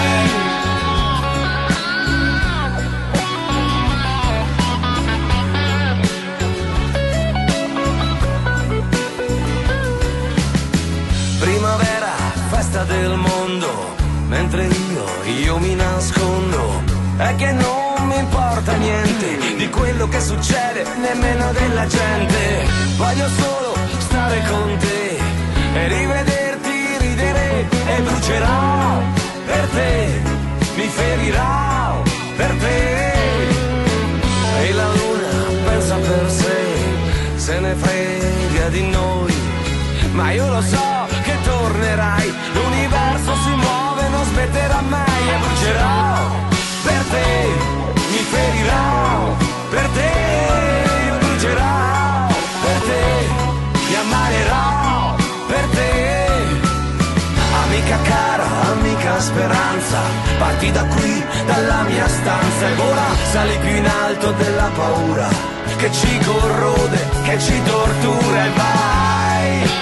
Primavera, festa del mondo, mentre io, io mi nascondo. È che non mi importa niente di quello che succede, nemmeno della gente. Voglio solo stare con te e rivederti ridere, e brucerò per te, mi ferirò per te. E la luna pensa per sé, se ne frega di noi, ma io lo so che tornerai, l'universo si muove, non smetterà mai, e brucerò per te, mi ferirò per te, io brucerò per te, mi ammalerò per te. Amica cara, amica speranza, parti da qui, dalla mia stanza, e vola, sali più in alto della paura che ci corrode, che ci tortura, e vai.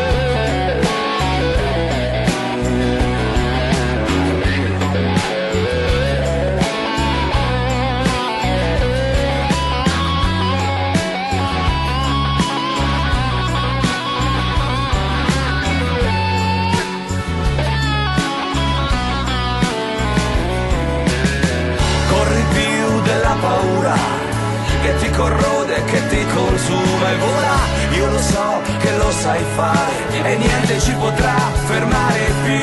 Paura che ti corrode, che ti consuma, e vola, io lo so che lo sai fare e niente ci potrà fermare più.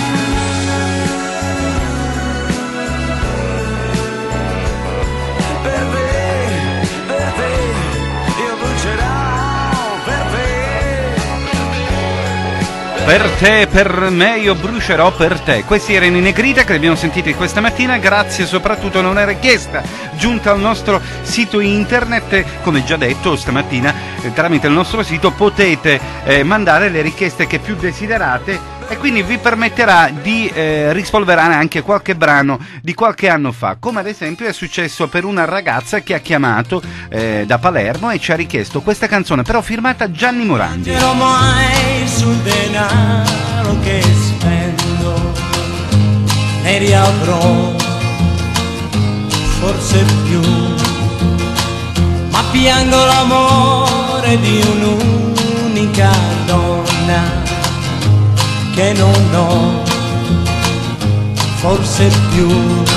Per te, per te, io brucerò per te. Per te, per me, io brucerò per te. Questi erano i Negrita che li abbiamo sentiti questa mattina, grazie soprattutto a una richiesta giunta al nostro sito internet. Come già detto stamattina, eh, tramite il nostro sito potete eh, mandare le richieste che più desiderate, e quindi vi permetterà di eh, rispolverare anche qualche brano di qualche anno fa, come ad esempio è successo per una ragazza che ha chiamato eh, da Palermo e ci ha richiesto questa canzone, però firmata Gianni Morandi. Non mai sul denaro che spendo, ne riavrò forse più, ma piango l'amore di un'unica donna che non ho forse più.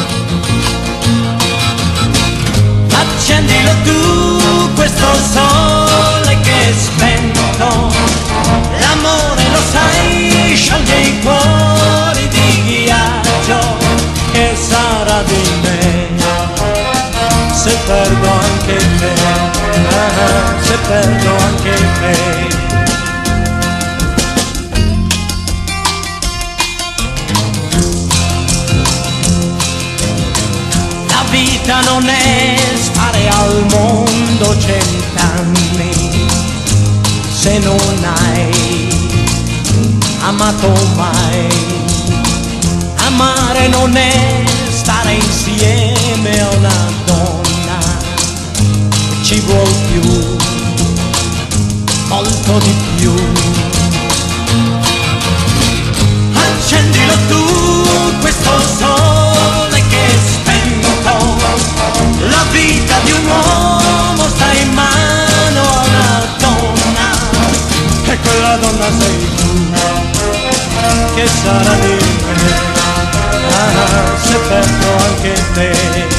Accendilo tu questo sole che è spento, l'amore lo sai scioglie i cuori di ghiaccio, che sarà di me se perdo anche te, ah, se perdo anche te. La vita non è stare al mondo cent'anni se non hai amato mai. Amare non è stare insieme a una donna, ci vuol più, molto di più. Accendilo tu questo sole che è spento, la vita di un uomo sta in mano a una donna, e quella donna sei tu, che sarà di me, ah, se perdo anche te.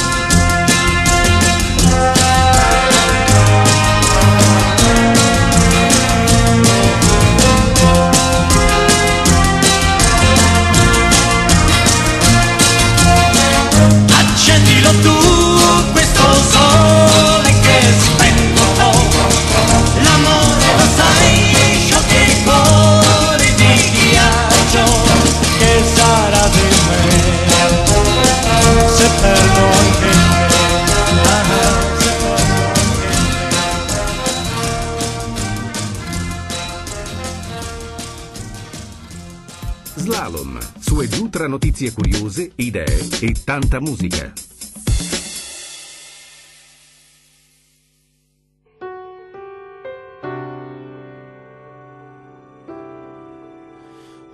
Accendilo tu questo sole che è spento, l'amore lo sai scioglie i cuori di ghiaccio, che sarà di me se perdo anche te, ah, se perdo anche te. Slalom, su e giù tra notizie curiose, idee e tanta musica.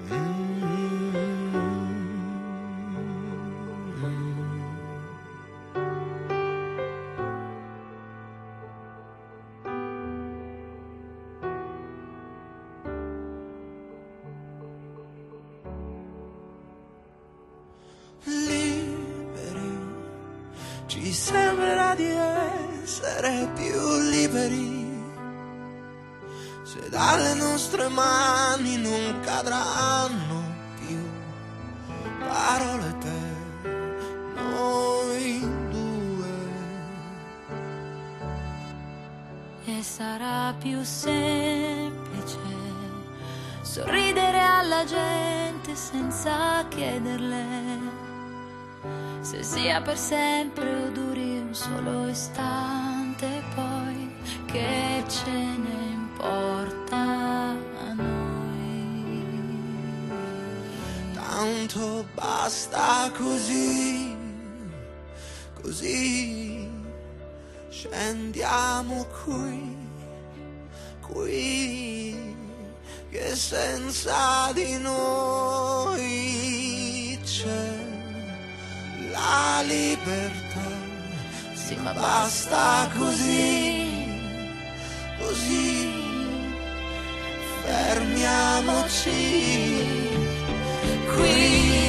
Ci sembra di essere più liberi se dalle nostre mani non cadranno più parole te, noi due. E sarà più semplice sorridere alla gente senza chiederle se sia per sempre o duri un solo istante, poi che ce ne importa a noi. Tanto basta così, così scendiamo qui, qui, che senza di noi c'è la libertà. Sì, ma basta così, così, fermiamoci qui.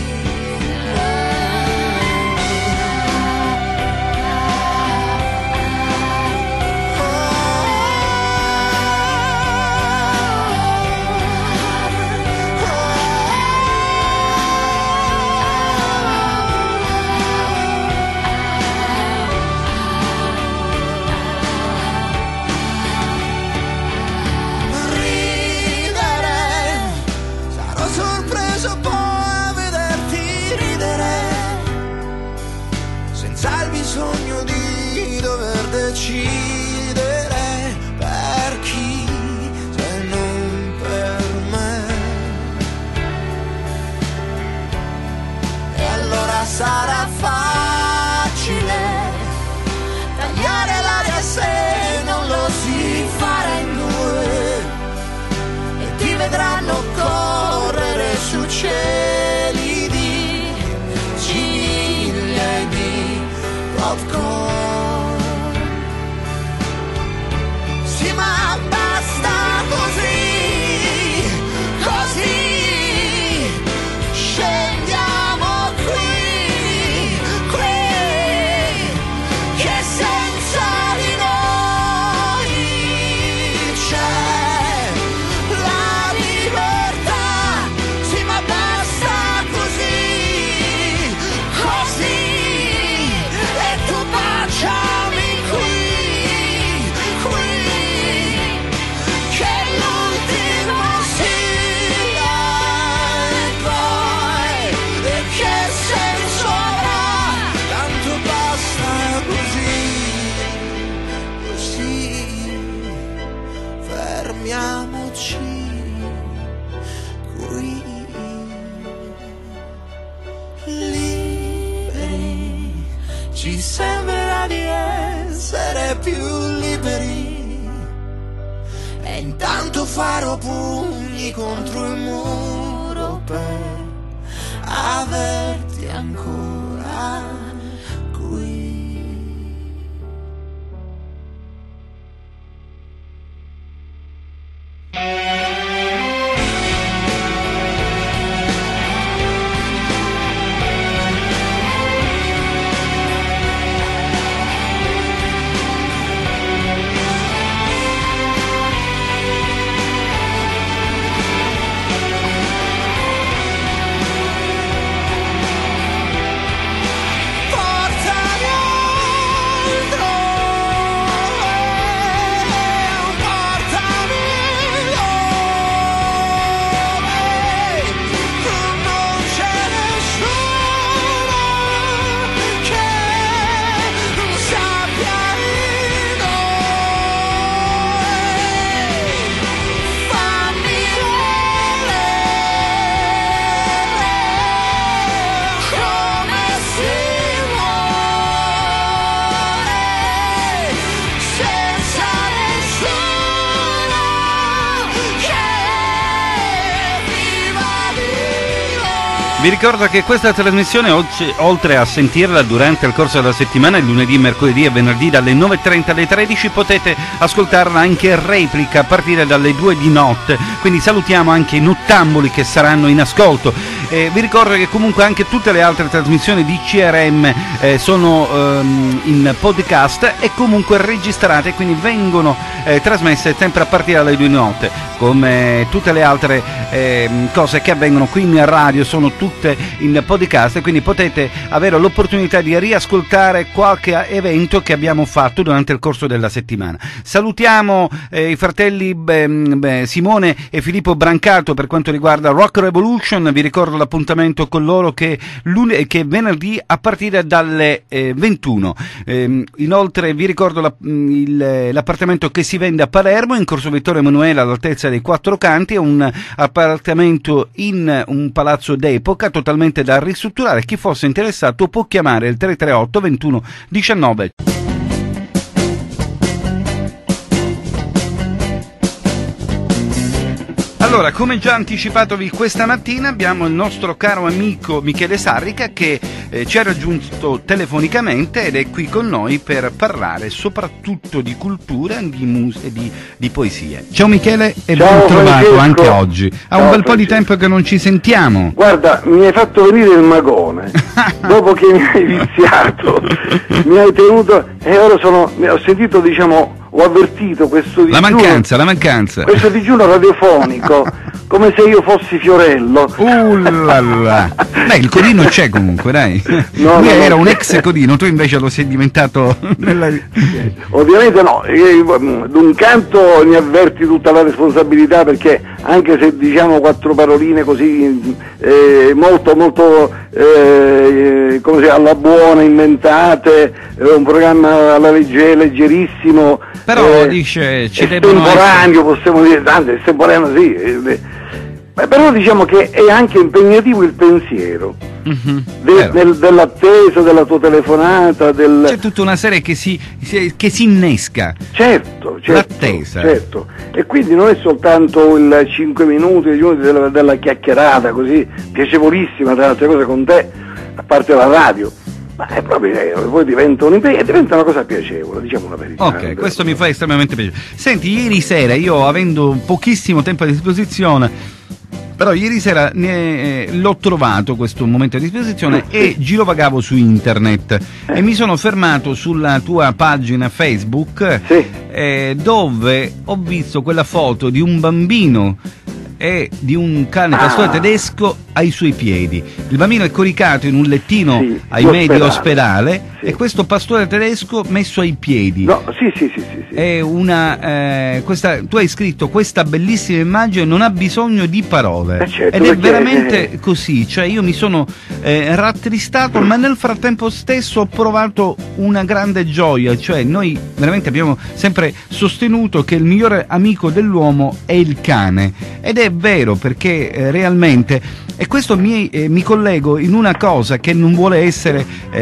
Decidere per chi se non per me, e allora sarà facile tagliare l'aria se non lo si farà in due, e ti vedranno correre su cieli di ciglia e di popcorn. Ma basta così, così, scendiamo qui, qui, che senza di noi c'è la libertà. Sì, ma basta così, così, e tu baciami qui. Fermiamoci qui, liberi, ci sembra di essere più liberi, e intanto farò pugni contro il muro per averti ancora qui. Vi ricordo che questa trasmissione, oltre a sentirla durante il corso della settimana, il lunedì, mercoledì e venerdì dalle nove e trenta alle tredici, potete ascoltarla anche in replica a partire dalle due di notte. Quindi salutiamo anche i nottambuli che saranno in ascolto. Eh, vi ricordo che comunque anche tutte le altre trasmissioni di C R M eh, sono ehm, in podcast e comunque registrate, quindi vengono eh, trasmesse sempre a partire dalle due di notte. Come tutte le altre eh, cose che avvengono qui in radio, sono tutte in podcast, quindi potete avere l'opportunità di riascoltare qualche evento che abbiamo fatto durante il corso della settimana. Salutiamo eh, i fratelli beh, beh, Simone e Filippo Brancato per quanto riguarda Rock Revolution. Vi ricordo l'appuntamento con loro che, lune- che venerdì a partire dalle eh, ventuno. Eh, inoltre vi ricordo la, il, l'appartamento che si vende a Palermo in Corso Vittorio Emanuele all'altezza dei Quattro Canti, è un appartamento in un palazzo d'epoca totalmente da ristrutturare. Chi fosse interessato può chiamare il tre tre otto ventuno diciannove. Allora, come già anticipatovi questa mattina, abbiamo il nostro caro amico Michele Sarrica che eh, ci ha raggiunto telefonicamente ed è qui con noi per parlare soprattutto di cultura di mus- e di, di poesie. Ciao Michele e Ciao, ben trovato Francesco. anche oggi. Ha Ciao, un bel po' di Francesco. tempo che non ci sentiamo. Guarda, mi hai fatto venire il magone, dopo che mi hai viziato, mi hai tenuto e ora sono, ho sentito, diciamo, ho avvertito questo digiuno, La mancanza, la mancanza. questo digiuno radiofonico, come se io fossi Fiorello. Uh là là. Beh, il codino c'è comunque, dai. No, Lui no, era no. un ex codino, tu invece lo sei diventato nella... Ovviamente no, eh, d'un canto ne avverti tutta la responsabilità, perché anche se diciamo quattro paroline così eh, molto molto eh, come si chiama, alla buona, inventate, eh, un programma alla legge, leggerissimo, Però eh, dice ci debbono estemporaneo, possiamo dire, tanto estemporaneo sì, eh, eh, però diciamo che è anche impegnativo il pensiero. Mhm, De- vero. del- dell'attesa, della tua telefonata, del... C'è tutta una serie che si, si- che si innesca. Certo, certo, L'attesa. certo. E quindi non è soltanto il cinque minuti, dieci minuti della, della chiacchierata così piacevolissima tra le altre cose con te, a parte la radio, ma è proprio eh, poi diventa un impegno e diventa una cosa piacevole, diciamo una verità. Ok, questo mi fa estremamente piacere. Senti, ieri sera io, avendo pochissimo tempo a disposizione, però ieri sera ne, eh, l'ho trovato questo momento a disposizione e girovagavo su internet e mi sono fermato sulla tua pagina Facebook eh, dove ho visto quella foto di un bambino e di un cane pastore Ah. tedesco ai suoi piedi. Il bambino è coricato in un lettino, Sì, ahimè, di ospedale. ospedale e questo pastore tedesco messo ai piedi. No, sì, sì, sì, sì, sì. È una, eh, questa, tu hai scritto questa bellissima immagine non ha bisogno di parole. Eh, certo, ed è perché- veramente così, cioè io mi sono eh, rattristato, ma nel frattempo stesso ho provato una grande gioia, cioè noi veramente abbiamo sempre sostenuto che il migliore amico dell'uomo è il cane, ed è vero, perché eh, realmente, e questo mi, eh, mi collego in una cosa che non vuole essere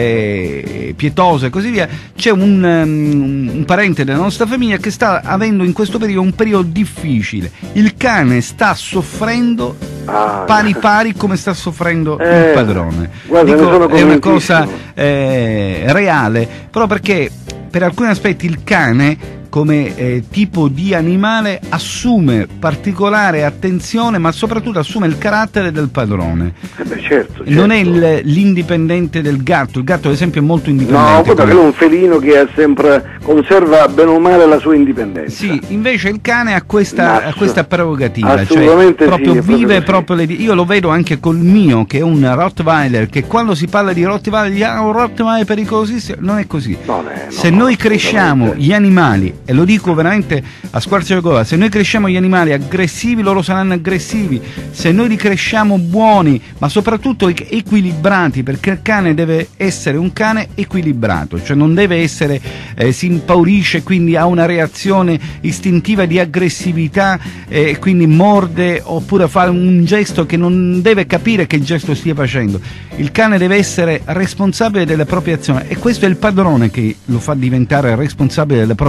eh, pietosa e così via. C'è un, um, un parente della nostra famiglia che sta avendo in questo periodo un periodo difficile. Il cane sta soffrendo Ah. pari pari come sta soffrendo Eh, il padrone. guarda, ne Dico, sono è una cosa convintissimo. eh, reale, però perché per alcuni aspetti il cane come eh, tipo di animale assume particolare attenzione, ma soprattutto assume il carattere del padrone. Eh beh, certo, Non è certo. il- l'indipendente del gatto. Il gatto ad esempio è molto indipendente. No, guarda come- che è un felino che ha sempre conserva bene o male la sua indipendenza. Sì, invece il cane ha questa, Ma ha questa prerogativa, assolutamente cioè proprio sì, è proprio vive così. proprio le... Io lo vedo anche col mio, che è un Rottweiler, che quando si parla di Rottweiler, dice, ah, un Rottweiler pericolosissimo, non è così. Non è, no, Se no, noi cresciamo gli animali, e lo dico veramente a squarciagola, se noi cresciamo gli animali aggressivi, loro saranno aggressivi. Se noi li cresciamo buoni, ma soprattutto equ- equilibrati, perché il cane deve essere un cane equilibrato, cioè non deve essere, eh, si impaurisce, quindi ha una reazione istintiva di aggressività e eh, quindi morde oppure fa un gesto che non deve capire che il gesto stia facendo. Il cane deve essere responsabile delle proprie azioni e questo è il padrone che lo fa diventare responsabile delle proprie azioni.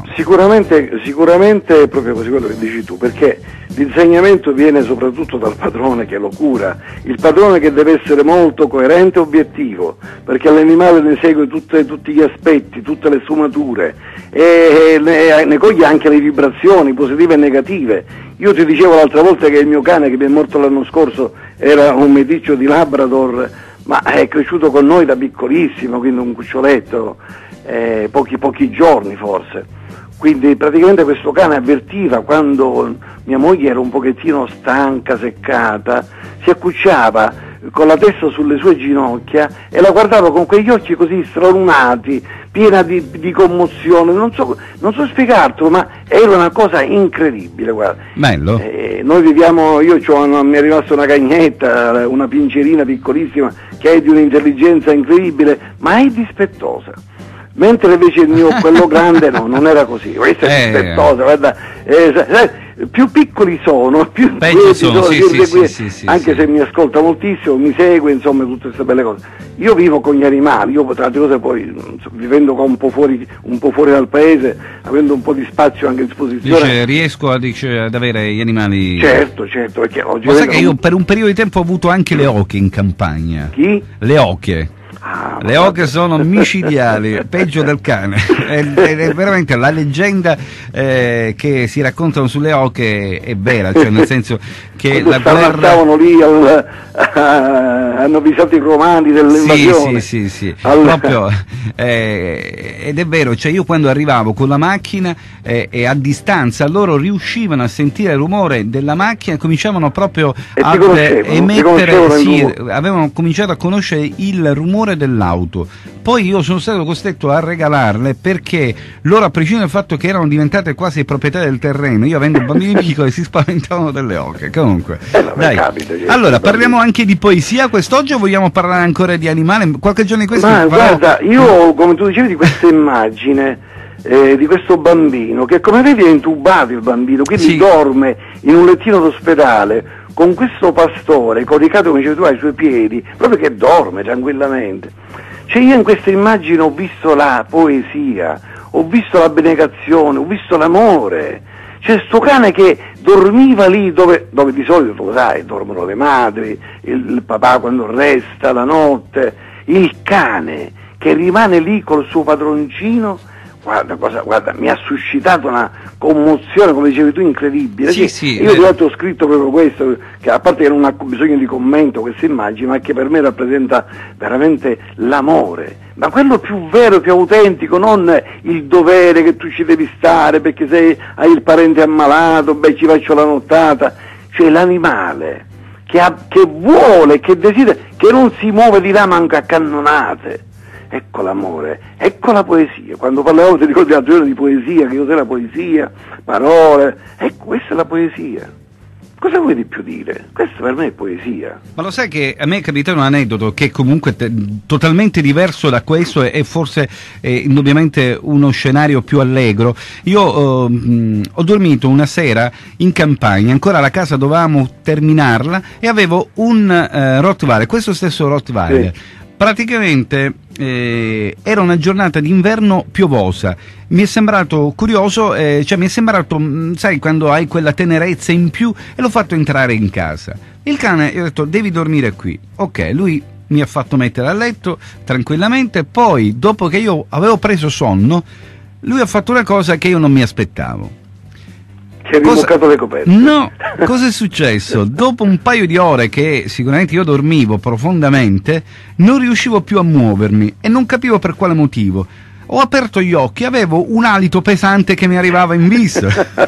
Sicuramente, sicuramente è proprio così quello che dici tu, perché l'insegnamento viene soprattutto dal padrone che lo cura, il padrone che deve essere molto coerente e obiettivo, perché l'animale ne segue tutte, tutti gli aspetti, tutte le sfumature e ne, ne coglie anche le vibrazioni positive e negative. Io ti dicevo l'altra volta che il mio cane, che mi è morto l'anno scorso, era un meticcio di Labrador, ma è cresciuto con noi da piccolissimo, quindi un cuccioletto, eh, pochi pochi giorni forse. Quindi praticamente questo cane avvertiva quando mia moglie era un pochettino stanca, seccata, si accucciava con la testa sulle sue ginocchia e la guardava con quegli occhi così stralunati, piena di, di commozione, non so, non so spiegartelo, ma era una cosa incredibile, guarda. Bello. Eh, noi viviamo, io c'ho una, mi è rimasta una cagnetta, una pincerina piccolissima che è di un'intelligenza incredibile, ma è dispettosa. Mentre invece il mio, quello grande no, non era così, questa è dispettosa, guarda, eh, sai, più piccoli sono, più peggio sono, sono sì, sì, sì, sì, sì, anche sì. se mi ascolta moltissimo, mi segue, insomma, tutte queste belle cose. Io vivo con gli animali, io tra le cose poi, so, vivendo qua un po' fuori, un po' fuori dal paese, avendo un po' di spazio anche a disposizione. Dice, riesco a, dice, ad avere gli animali. Certo, certo, perché oggi. Ma sai che io per un periodo di tempo ho avuto anche le oche in campagna. Chi? Le oche. Ah, le oche sono micidiali, peggio del cane. È, è, è veramente la leggenda eh, che si raccontano sulle oche è vera, cioè nel senso che quando la guerra stavano lì al, uh, hanno avvisato i romani dell'invasione. sì sì sì, sì. Al... proprio eh, ed è vero, cioè io quando arrivavo con la macchina eh, e a distanza loro riuscivano a sentire il rumore della macchina, cominciavano proprio e a emettere, sì, avevano cominciato a conoscere il rumore dell'auto. Poi io sono stato costretto a regalarle perché loro, a prescindere dal fatto che erano diventate quasi proprietari del terreno, io avendo bambini piccoli si spaventavano delle oche. Comunque eh, dai, capita, allora parliamo anche di poesia quest'oggi o vogliamo parlare ancora di animale? Qualche giorno di questo ma farò... guarda, io come tu dicevi di questa immagine eh, di questo bambino che, come vedi, è intubato il bambino, quindi sì. dorme in un lettino d'ospedale con questo pastore coricato, come dicevi tu, ai suoi piedi, proprio che dorme tranquillamente. Cioè io in questa immagine ho visto la poesia, ho visto l'abnegazione, ho visto l'amore. C'è sto cane che dormiva lì dove, dove di solito, tu lo sai, dormono le madri, il, il papà quando resta la notte, il cane che rimane lì col suo padroncino. Guarda, cosa, guarda, mi ha suscitato una commozione, come dicevi tu, incredibile. Sì, sì, io ti ho scritto proprio questo, che a parte che non ha bisogno di commento questa immagine, ma che per me rappresenta veramente l'amore, ma quello più vero, più autentico, non il dovere che tu ci devi stare perché sei, hai il parente ammalato, beh ci faccio la nottata, cioè l'animale che, ha, che vuole, che desidera, che non si muove di là manco a cannonate. Ecco l'amore, ecco la poesia. Quando parlavamo, ti ricordi l'altro giorno di poesia, che cos'è la poesia, parole, ecco, questa è la poesia. Cosa vuoi di più dire? Questo per me è poesia. Ma lo sai che a me è capitato un aneddoto che comunque te, totalmente diverso da questo e, e forse è indubbiamente uno scenario più allegro. Io eh, ho dormito una sera in campagna, ancora la casa dovevamo terminarla e avevo un eh, Rottweiler, questo stesso Rottweiler. Sì. Praticamente eh, era una giornata d'inverno piovosa, mi è sembrato curioso, eh, cioè mi è sembrato, mh, sai, quando hai quella tenerezza in più, e l'ho fatto entrare in casa. Il cane, io ho detto, devi dormire qui. Ok, lui mi ha fatto mettere a letto tranquillamente, poi dopo che io avevo preso sonno, lui ha fatto una cosa che io non mi aspettavo. Ci hai rimboccato le coperte. No, cosa è successo? Dopo un paio di ore che sicuramente io dormivo profondamente, non riuscivo più a muovermi e non capivo per quale motivo. Ho aperto gli occhi, avevo un alito pesante che mi arrivava in viso.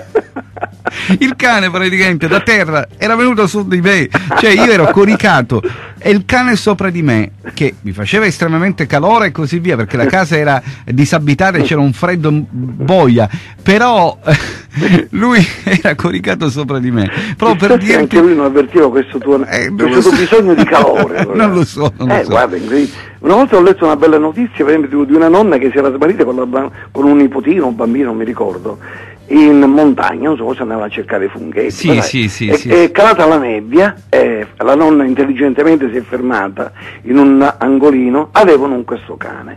Il cane praticamente da terra era venuto su di me, cioè io ero coricato e il cane sopra di me che mi faceva estremamente calore e così via, perché la casa era disabitata e c'era un freddo boia, però lui era coricato sopra di me, proprio per dirti... anche lui non avvertiva questo tuo, eh, questo so. bisogno di calore. Non lo so, non eh, lo so. Guarda, una volta ho letto una bella notizia, per esempio, di una nonna che si era smarrita con, la, con un nipotino, un bambino, non mi ricordo, in montagna, non so, se andava a cercare i funghetti. Sì, dai, sì, sì, è, sì. è calata la nebbia, e la nonna intelligentemente si è fermata in un angolino, avevano un questo cane.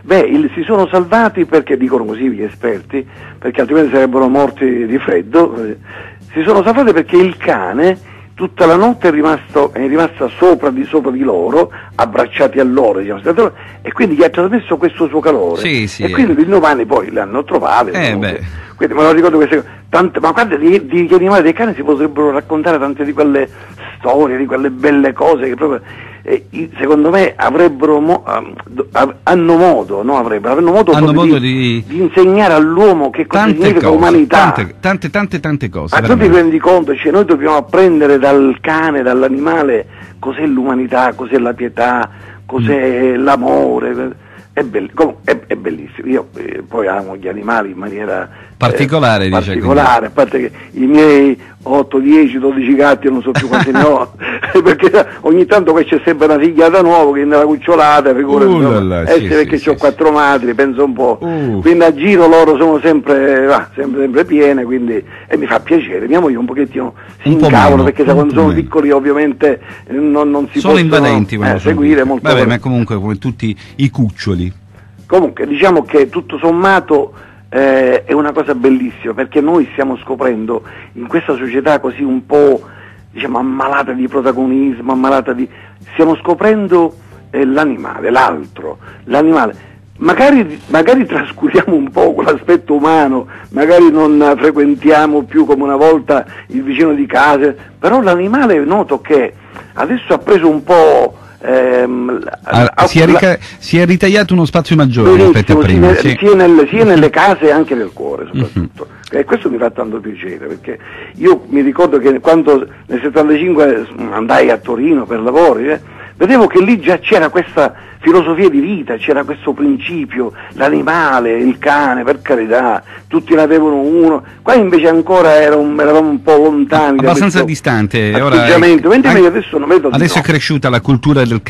Beh, il, si sono salvati perché, dicono così gli esperti, perché altrimenti sarebbero morti di freddo, eh, si sono salvati perché il cane tutta la notte è rimasto è rimasta sopra di, sopra di loro, abbracciati a loro, diciamo, e quindi gli ha trasmesso questo suo calore. Sì, sì, e quindi l'indomani poi li hanno trovati. Eh, beh. Quindi me lo ricordo queste tante, ma guarda, di, di gli animali dei cani si potrebbero raccontare tante di quelle storie, di quelle belle cose che proprio eh, secondo me avrebbero mo, uh, hanno modo, no avrebbero, avranno modo, hanno modo di, di... di insegnare all'uomo che cosa tante significa cose, umanità. Tante, tante, tante, tante cose. Ma tu ti rendi conto, cioè, noi dobbiamo apprendere dal cane, dall'animale, cos'è l'umanità, cos'è la pietà, cos'è mm. l'amore. È, be- è, è bellissimo. Io eh, poi amo gli animali in maniera particolare, eh, dice, particolare, a parte che i miei otto, dieci, dodici gatti, non so più quanti ne ho, perché ogni tanto poi c'è sempre una figliata nuova che è nella cucciolata, figurati, uh, no? là, eh, sì, perché sì, ho sì, quattro madri, penso un po', uh. quindi a giro loro sono sempre, ah, sempre, sempre piene, quindi, e mi fa piacere. Mia moglie un pochettino si un incavano, perché sa, quando sono meno. piccoli ovviamente non, non si sono possono invadenti, eh, seguire molto. Vabbè, ma comunque come tutti i cuccioli. Comunque diciamo che tutto sommato eh, è una cosa bellissima, perché noi stiamo scoprendo in questa società così un po', diciamo, ammalata di protagonismo, ammalata di... stiamo scoprendo eh, l'animale, l'altro, l'animale. Magari, magari trascuriamo un po' l'aspetto umano, magari non frequentiamo più come una volta il vicino di casa, però l'animale noto che adesso ha preso un po'... Ehm, ah, si, è rica- si è ritagliato uno spazio maggiore rispetto a prima, sia, sì. sia, nel, sia nelle case e anche nel cuore soprattutto. Uh-huh. E questo mi fa tanto piacere, perché io mi ricordo che quando nel settantacinque andai a Torino per lavoro, eh, vedevo che lì già c'era questa filosofia di vita, c'era questo principio, l'animale, il cane, per carità, tutti ne avevano uno, qua invece ancora era un, eravamo un po' lontani, abbastanza distante, ora è, mentre anche, adesso non vedo adesso no. è cresciuta la cultura del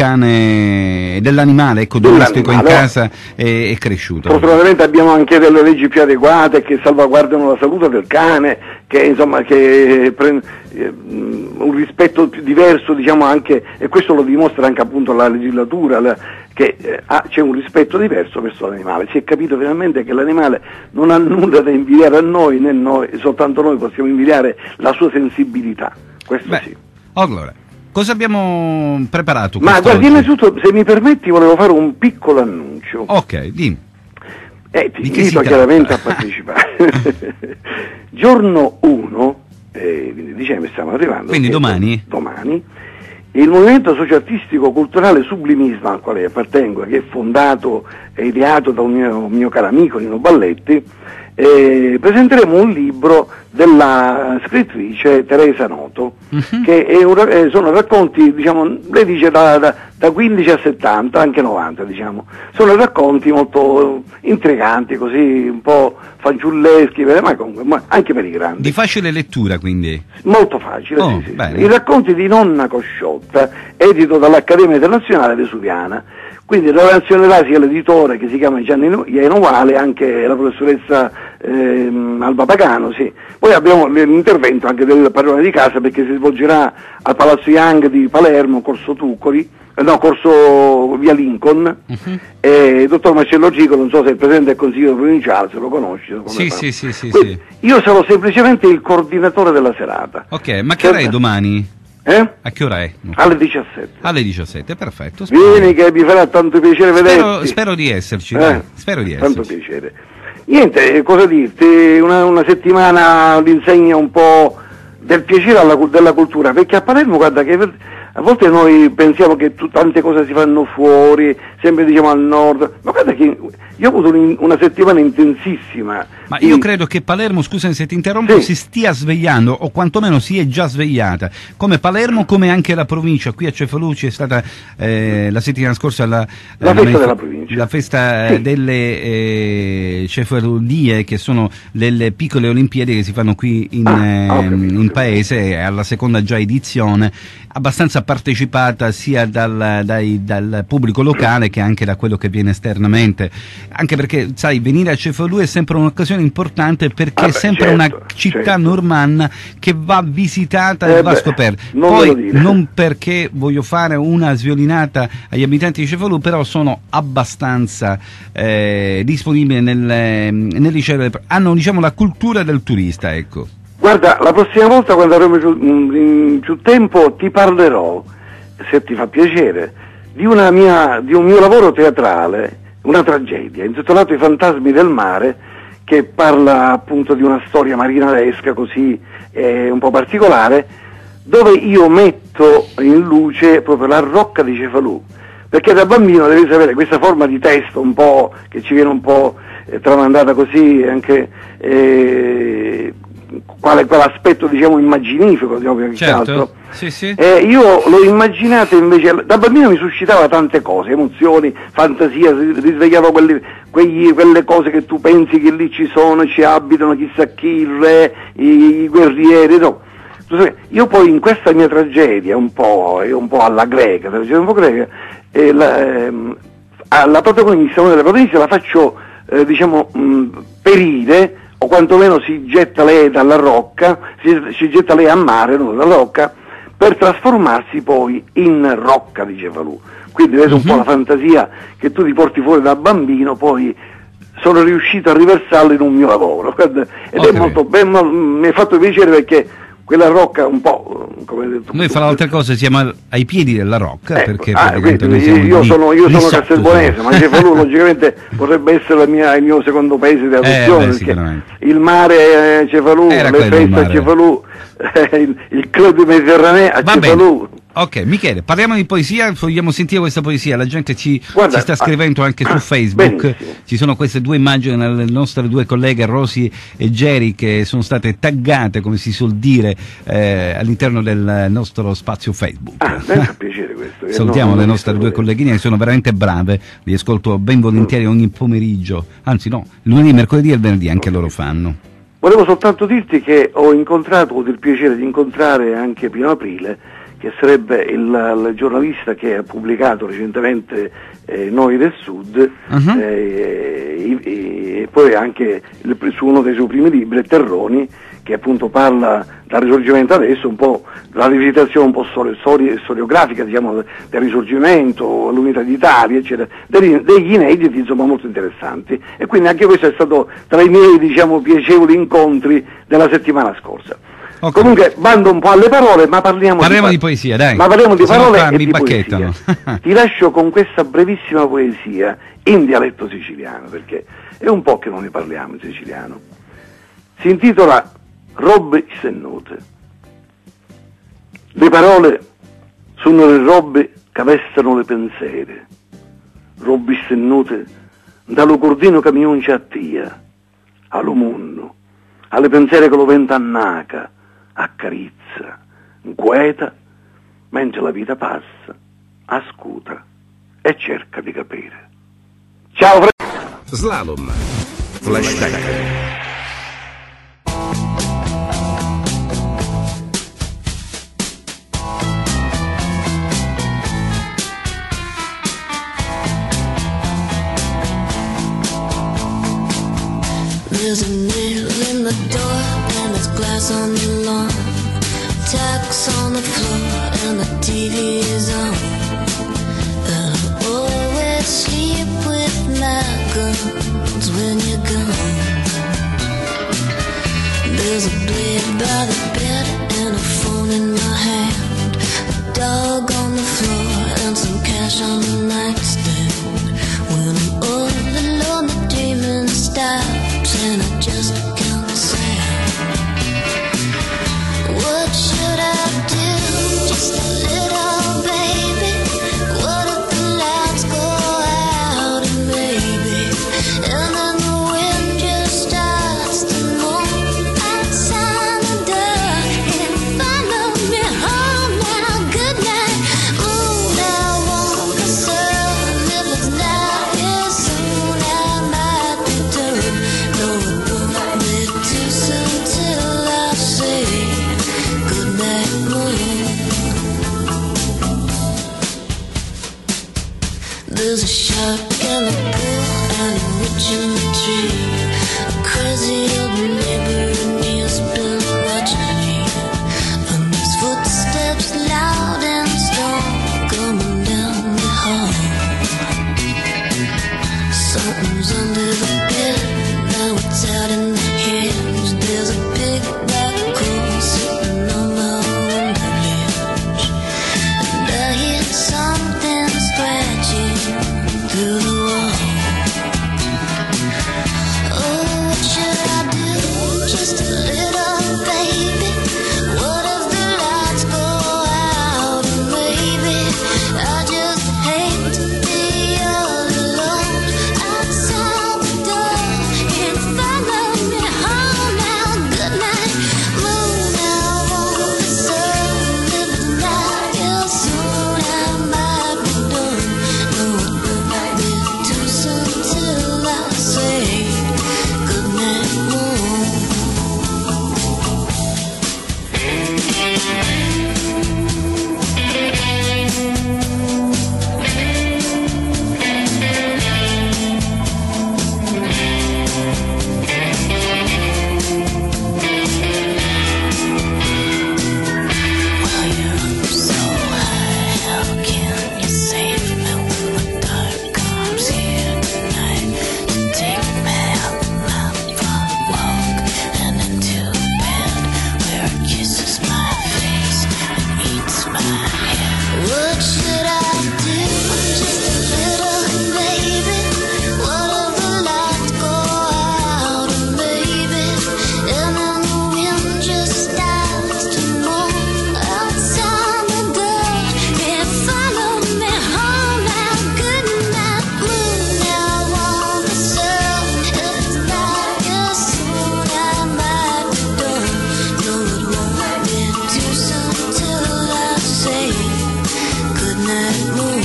cane e dell'animale, ecco, domestico in casa è, è cresciuta. Fortunatamente abbiamo anche delle leggi più adeguate che salvaguardano la salute del cane, che insomma che pre, eh, un rispetto più diverso, diciamo, anche, e questo lo dimostra anche appunto la legislatura, la, che eh, ha, c'è un rispetto diverso verso l'animale. Si è capito finalmente che l'animale non ha nulla da invidiare a noi, né noi, soltanto noi possiamo invidiare la sua sensibilità. Questo Beh, sì. Allora, cosa abbiamo preparato? Ma guardi, innanzitutto, se mi permetti, volevo fare un piccolo annuncio. Ok, dimmi. Eh, ti invito chiaramente a partecipare. Giorno uno, eh, quindi dicembre stiamo arrivando. Quindi domani? Domani. Il movimento socio-artistico culturale Sublimismo, al quale appartengo, che è fondato e ideato da un mio, mio caro amico Nino Balletti, eh, presenteremo un libro della scrittrice Teresa Noto, uh-huh. che è un, eh, sono racconti, diciamo, lei dice da, da, da quindici a settanta, anche novanta, diciamo, sono racconti molto intriganti, così un po' fanciulleschi, ma comunque ma anche per i grandi. Di facile lettura, quindi? Molto facile, oh, sì, sì. I racconti di Nonna Cosciotta, edito dall'Accademia Internazionale Vesuviana. Quindi relazionerà sia l'editore, che si chiama Gianni Ianovale, anche la professoressa ehm, Alba Pagano, sì. Poi abbiamo l'intervento anche del padrone di casa, perché si svolgerà al Palazzo Young di Palermo, Corso Tuccoli, eh, no, Corso via Lincoln, uh-huh. e il dottor Marcello Gico, non so se è il presidente del Consiglio provinciale, se lo conosci. Sì, sì, sì, sì, Quindi, sì. Io sarò semplicemente il coordinatore della serata. Ok, ma che ora è domani? Eh? A che ora è? No. Alle diciassette. Alle diciassette, perfetto. Spero. Vieni che mi farà tanto piacere spero, vederti. Spero di esserci, eh? dai. Spero di esserci. Tanto piacere. Niente, cosa dirti, una, una settimana d'insegna un po' del piacere alla, della cultura, perché a Palermo, guarda, che a volte noi pensiamo che tu, tante cose si fanno fuori, sempre diciamo al nord, ma guarda che io ho avuto un, una settimana intensissima. Ma io in... credo che Palermo, scusami se ti interrompo, sì. si stia svegliando, o quantomeno si è già svegliata, come Palermo, come anche la provincia. Qui a Cefalù c'è stata eh, la settimana scorsa la, la, la festa manif- della provincia, la festa sì. delle eh, Cefaludie, che sono le piccole Olimpiadi che si fanno qui in, ah, eh, okay, in paese, alla seconda già edizione, abbastanza partecipata sia dal, dai, dal pubblico locale che anche da quello che viene esternamente, anche perché sai, venire a Cefalù è sempre un'occasione meno importante perché Ah, è beh, sempre certo, una città certo. normanna che va visitata Eh e va beh, scoperta. non Poi ve lo dire. non perché voglio fare una sviolinata agli abitanti di Cefalù, però sono abbastanza eh, disponibili nel, nel ricevere, hanno diciamo la cultura del turista, ecco. Guarda, la prossima volta quando avremo più, in più tempo ti parlerò, se ti fa piacere, di, una mia, di un mio lavoro teatrale, una tragedia, intitolato I fantasmi del mare, che parla appunto di una storia marinaresca così eh, un po' particolare, dove io metto in luce proprio la rocca di Cefalù, perché da bambino devi sapere questa forma di testo un po' che ci viene un po' eh, tramandata così anche eh, quale quell'aspetto diciamo immaginifico, diciamo, più che Certo, altro. sì, sì. Eh, io l'ho immaginato invece, da bambino mi suscitava tante cose, emozioni, fantasia, si risvegliava quelli, quegli, quelle cose che tu pensi che lì ci sono, ci abitano, chissà chi, il re, i, i guerrieri, no. Io poi in questa mia tragedia, un po', un po' alla greca, un po' greca, eh, la, ehm, la protagonista, una delle protagoniste la faccio, eh, diciamo, mh, perire, o quantomeno si getta lei dalla rocca, si, si getta lei a mare, non dalla rocca, per trasformarsi poi in rocca di Cefalù. Quindi vedete un po' la fantasia che tu ti porti fuori da bambino, poi sono riuscito a riversarlo in un mio lavoro. Ed Okay. è molto bello, mi è fatto piacere perché quella rocca un po', come hai detto, Noi fra le altre cose siamo ai piedi della rocca, ecco, perché ah, praticamente quindi noi siamo io lì- sono, io lì sono sotto, castelbuonese, insomma. ma Cefalù logicamente potrebbe essere la mia- il mio secondo paese di adozione, Eh, beh, perché sicuramente. il mare a Cefalù, Era le quello il feste a mare. Cefalù, eh, il, il club mediterraneo a Va Cefalù. bene. Ok, Michele, parliamo di poesia, vogliamo sentire questa poesia, la gente ci, Guarda, ci sta scrivendo anche su ah, Facebook, benissimo. ci sono queste due immagini delle nostre due colleghe Rosy e Geri che sono state taggate, come si suol dire, eh, all'interno del nostro spazio Facebook. Ah, mi fa piacere questo. eh, Salutiamo no, non le ho nostre visto due quello. colleghine che sono veramente brave, li ascolto ben volentieri ogni pomeriggio, anzi no, lunedì, mercoledì e il venerdì anche loro fanno. Volevo soltanto dirti che ho incontrato, ho avuto il piacere di incontrare anche Pino Aprile, che sarebbe il, il giornalista che ha pubblicato recentemente eh, Noi del Sud, Uh-huh. eh, e, e poi anche il, su uno dei suoi primi libri, Terroni, che appunto parla dal Risorgimento adesso, un po' la rivisitazione un po' storio, storio, storiografica, diciamo, del Risorgimento, l'Unità d'Italia, eccetera, degli, degli inediti insomma molto interessanti, e quindi anche questo è stato tra i miei diciamo piacevoli incontri della settimana scorsa. Ok. Comunque bando un po' alle parole, ma parliamo, Parliamo di, di poesia, dai. ma parliamo di Se no parole qua e mi di bacchettano. poesia. Ti lascio con questa brevissima poesia in dialetto siciliano, perché è un po' che non ne parliamo in siciliano. Si intitola Robbe sennute. Le parole sono le robbe che vestano le pensiere, robbe sennute dallo cordino che mi unce a tia, allo mondo, alle pensiere che lo vento annaca, accarezza, inquieta, mentre la vita passa, ascuta e cerca di capire. Ciao Fre- Slalom. Flashback. There's a nail in the door and there's glass on the lawn, tacks on the floor and the T V is on. And I always sleep with my guns when you're gone. There's a blade by the bed and a phone in my hand, a dog on the floor and some cash on the nightstand. When I'm all alone the dreaming stops and I just count sand. What should I do? Just a little baby. What if the lights go out and maybe, and then the wind just starts to moan outside the door and follow me home now. Good night. Ooh, now won't the sun if it's not here soon? I might be done. No, it won't be too soon till I say good night, moon. There's a shark in the pool and a witch in the tree, a crazy old neighbor and he's been watching me. And his footsteps loud and strong coming down the hall. Something's under the bed, now it's out in the hands. There's a big black crow sitting on my window ledge. And I hear something scratching through the wall. Oh, what should I do? Just a little baby. What if the lights go out? And maybe I just hate to be all alone outside the door. Can't follow me home now. Good night, moon. I want the sun. Live the night, yeah, soon I might be done. No, it won't be too soon till I say good night, moon. While you're up so high, how can you save me when the dark comes here tonight? To take me out my front walk and into bed where it kisses my face and eats my hair. What should I do? Just a little baby. What if the lights go out? And maybe, and then the wind just starts to moan outside the door. Can't follow me home now. Good night, moon. I want the sun. If it's dark, yeah, soon I might be done. No, it won't be too soon till I say good night, moon.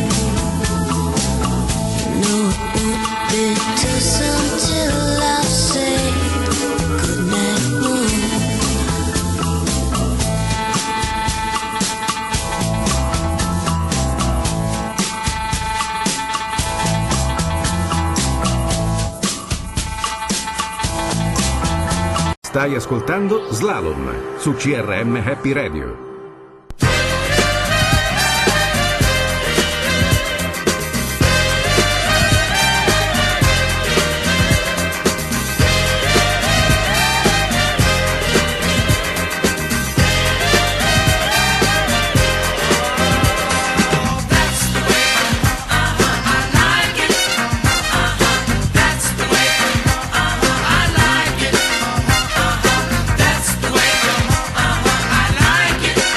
No, it won't be too soon till I say good night, moon. Stai ascoltando Slalom su C R M Happy Radio. That's the way I like it.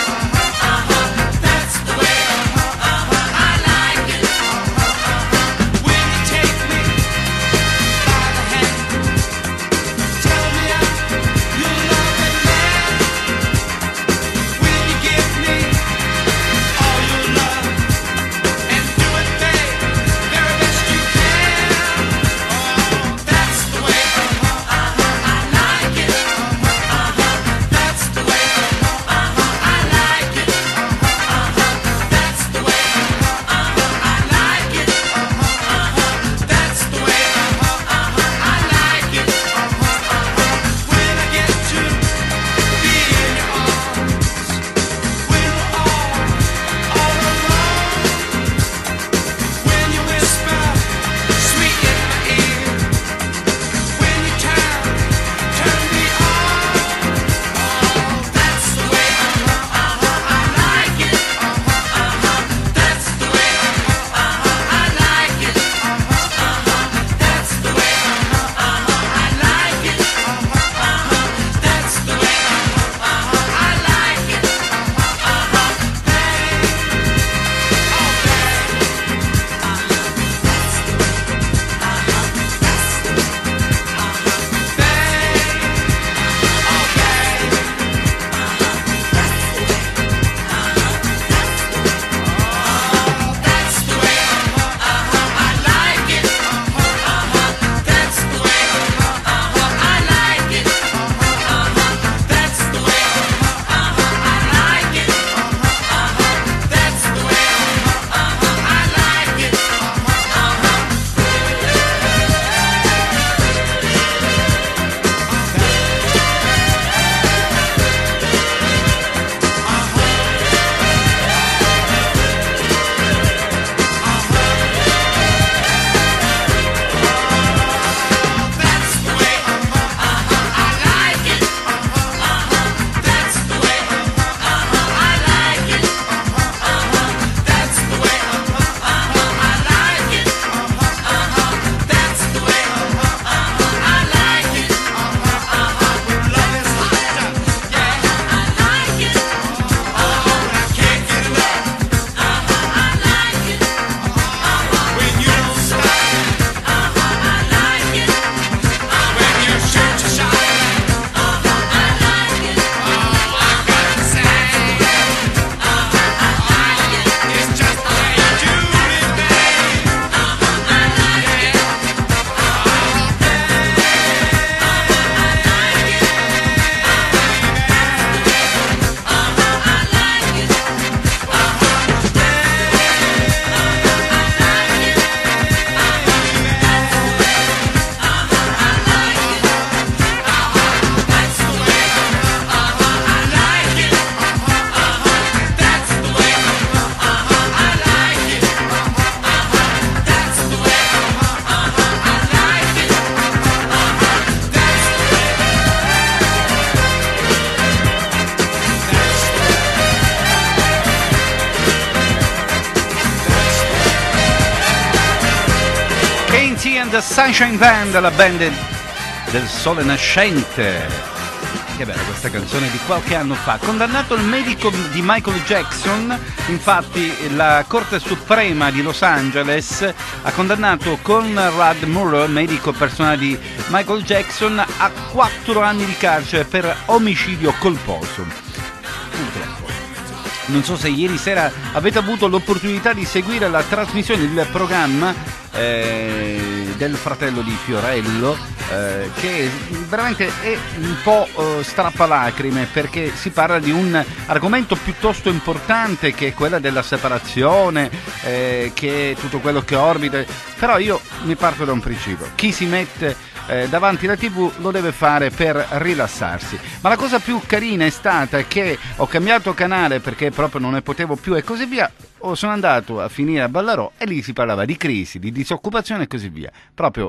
and the Sunshine Band, la band del sole nascente. Che bella questa canzone di qualche anno fa. Condannato il medico di Michael Jackson, infatti la Corte Suprema di Los Angeles ha condannato Conrad Murrow, medico personale di Michael Jackson, a quattro anni di carcere per omicidio colposo. Purtroppo. Non so se ieri sera avete avuto l'opportunità di seguire la trasmissione del programma eh, del fratello di Fiorello, eh, che veramente è un po' eh, strappalacrime, perché si parla di un argomento piuttosto importante, che è quella della separazione, eh, che è tutto quello che orbita. Però io mi parto da un principio: chi si mette Eh, davanti alla tivù lo deve fare per rilassarsi. Ma la cosa più carina è stata che ho cambiato canale perché proprio non ne potevo più e così via. O sono andato a finire a Ballarò e lì si parlava di crisi, di disoccupazione e così via. Proprio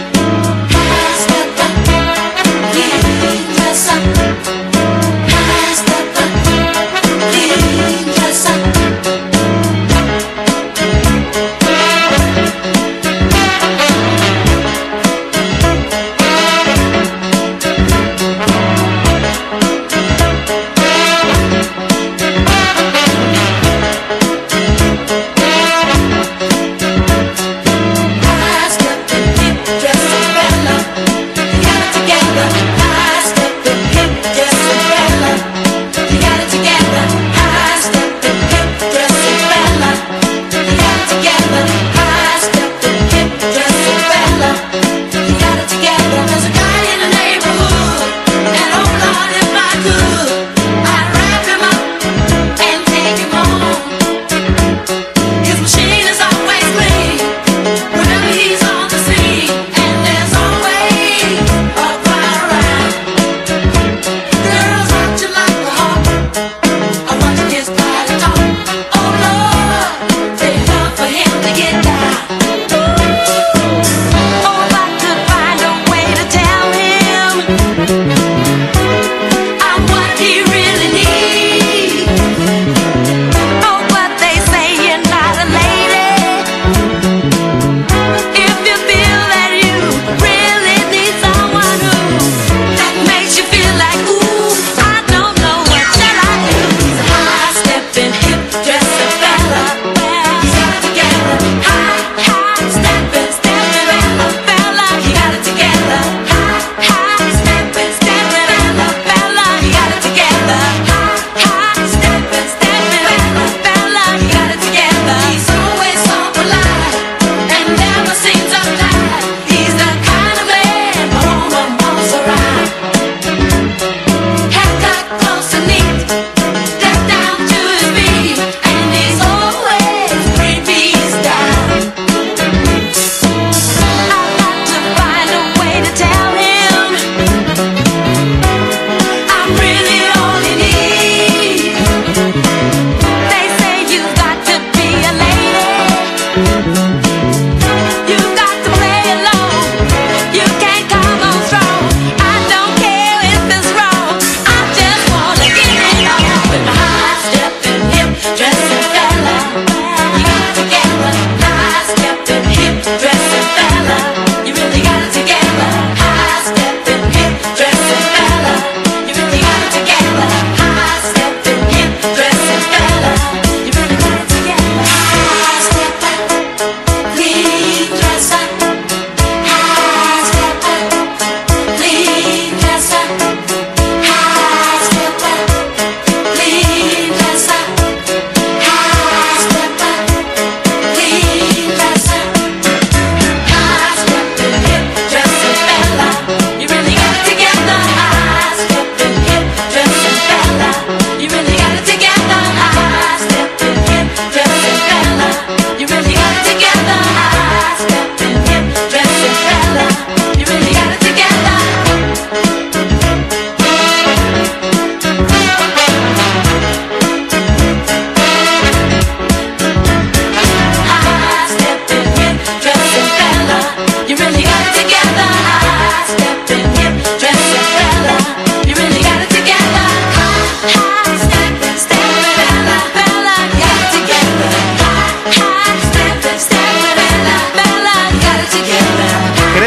Dress up.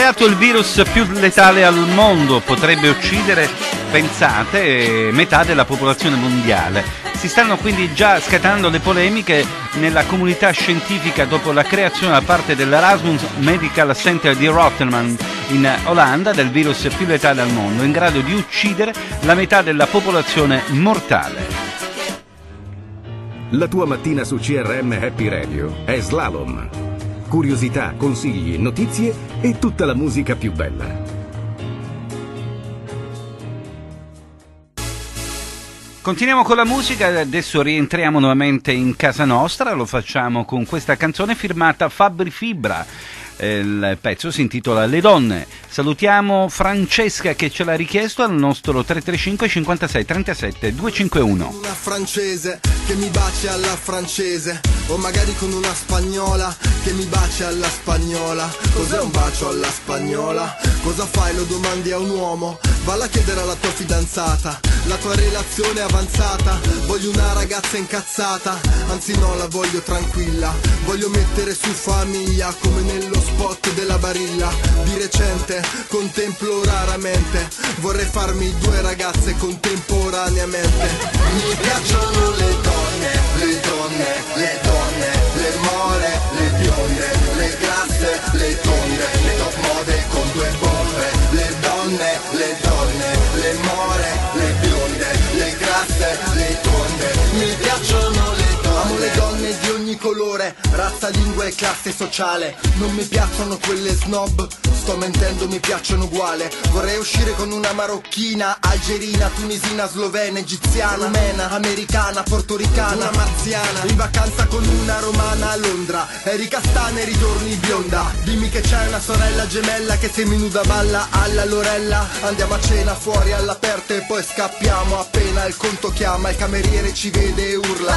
diventato il virus più letale al mondo, potrebbe uccidere, pensate, metà della popolazione mondiale. Si stanno quindi già scatenando le polemiche nella comunità scientifica dopo la creazione da parte dell'Erasmus Medical Center di Rotterdam in Olanda del virus più letale al mondo, in grado di uccidere la metà della popolazione mortale. La tua mattina su C R M Happy Radio è Slalom. Curiosità, consigli, notizie e tutta la musica più bella. Continuiamo con la musica, adesso rientriamo nuovamente in casa nostra, lo facciamo con questa canzone firmata Fabri Fibra. Il pezzo si intitola Le donne. Salutiamo Francesca che ce l'ha richiesto al nostro tre tre cinque cinquantasei trentasette duecentocinquantuno. Una francese che mi baci alla francese, o magari con una spagnola che mi baci alla spagnola. Cos'è un bacio alla spagnola? Cosa fai? Lo domandi a un uomo? Valla a chiedere alla tua fidanzata. La tua relazione è avanzata. Voglio una ragazza incazzata, anzi no, la voglio tranquilla. Voglio mettere su famiglia come nello spot della Barilla. Di recente contemplo raramente, vorrei farmi due ragazze contemporaneamente. Mi piacciono le donne, le donne, le donne, le more, le bionde, le grasse, le tonde, le top model con due bombe. Le donne, le donne, le more, le bionde, le grasse, le tonde. Mi piacciono le donne. Amo le donne di ogni colore, razza, lingua e classe sociale. Non mi piacciono quelle snob, sto mentendo, mi piacciono uguale. Vorrei uscire con una marocchina, algerina, tunisina, slovena, egiziana, rumena, americana, portoricana, una marziana. In vacanza con una romana a Londra, Erika Stane, ritorni bionda. Dimmi che c'è una sorella gemella che seminuda balla alla Lorella. Andiamo a cena fuori all'aperto e poi scappiamo appena il conto chiama. Il cameriere ci vede e urla: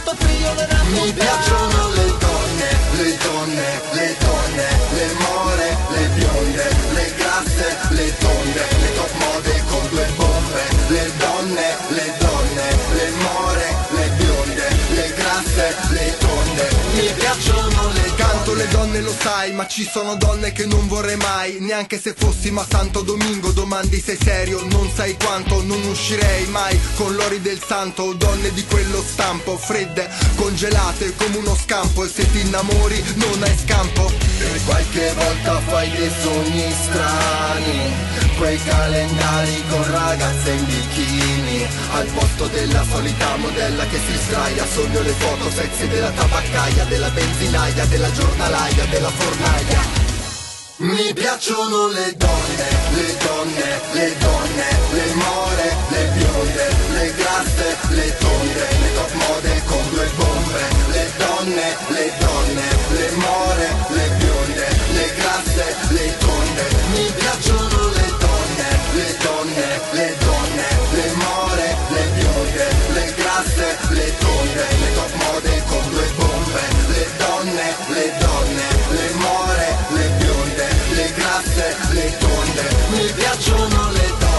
mi piacciono le donne, le donne, le donne, le more, le bionde, le grasse, le tonde, le top model con due bombe. Le donne, le donne, le more, le bionde, le grasse, le tonde. Mi piacciono le canto le donne, lo sai, ma ci sono donne che non vorrei mai, neanche se fossi ma Santo Domingo. Domandi sei serio, non sai quanto, non uscirei mai con l'ori del santo. Donne di quello stampo, fredde, congelate come uno scampo, e se ti innamori non hai scampo. E qualche volta fai dei sogni strani, quei calendari con ragazze in bikini, al posto della solita modella che si sdraia. Sogno le foto sexy della tabaccaia, della benzinaia, della giornalaia, della fornaia. Mi piacciono le donne, le donne, le donne, le more, le bionde, le grasse, le tonde, le top model con due bombe. Le donne, le donne, le more, le bionde, le grasse, le tonde. Mi piacciono le donne, le donne, le donne, le more, le bionde, le grasse, le tonde, le top model con due bombe. Le donne, le donne, le more, le bionde, le grasse, le tonde. Mi piacciono le donne.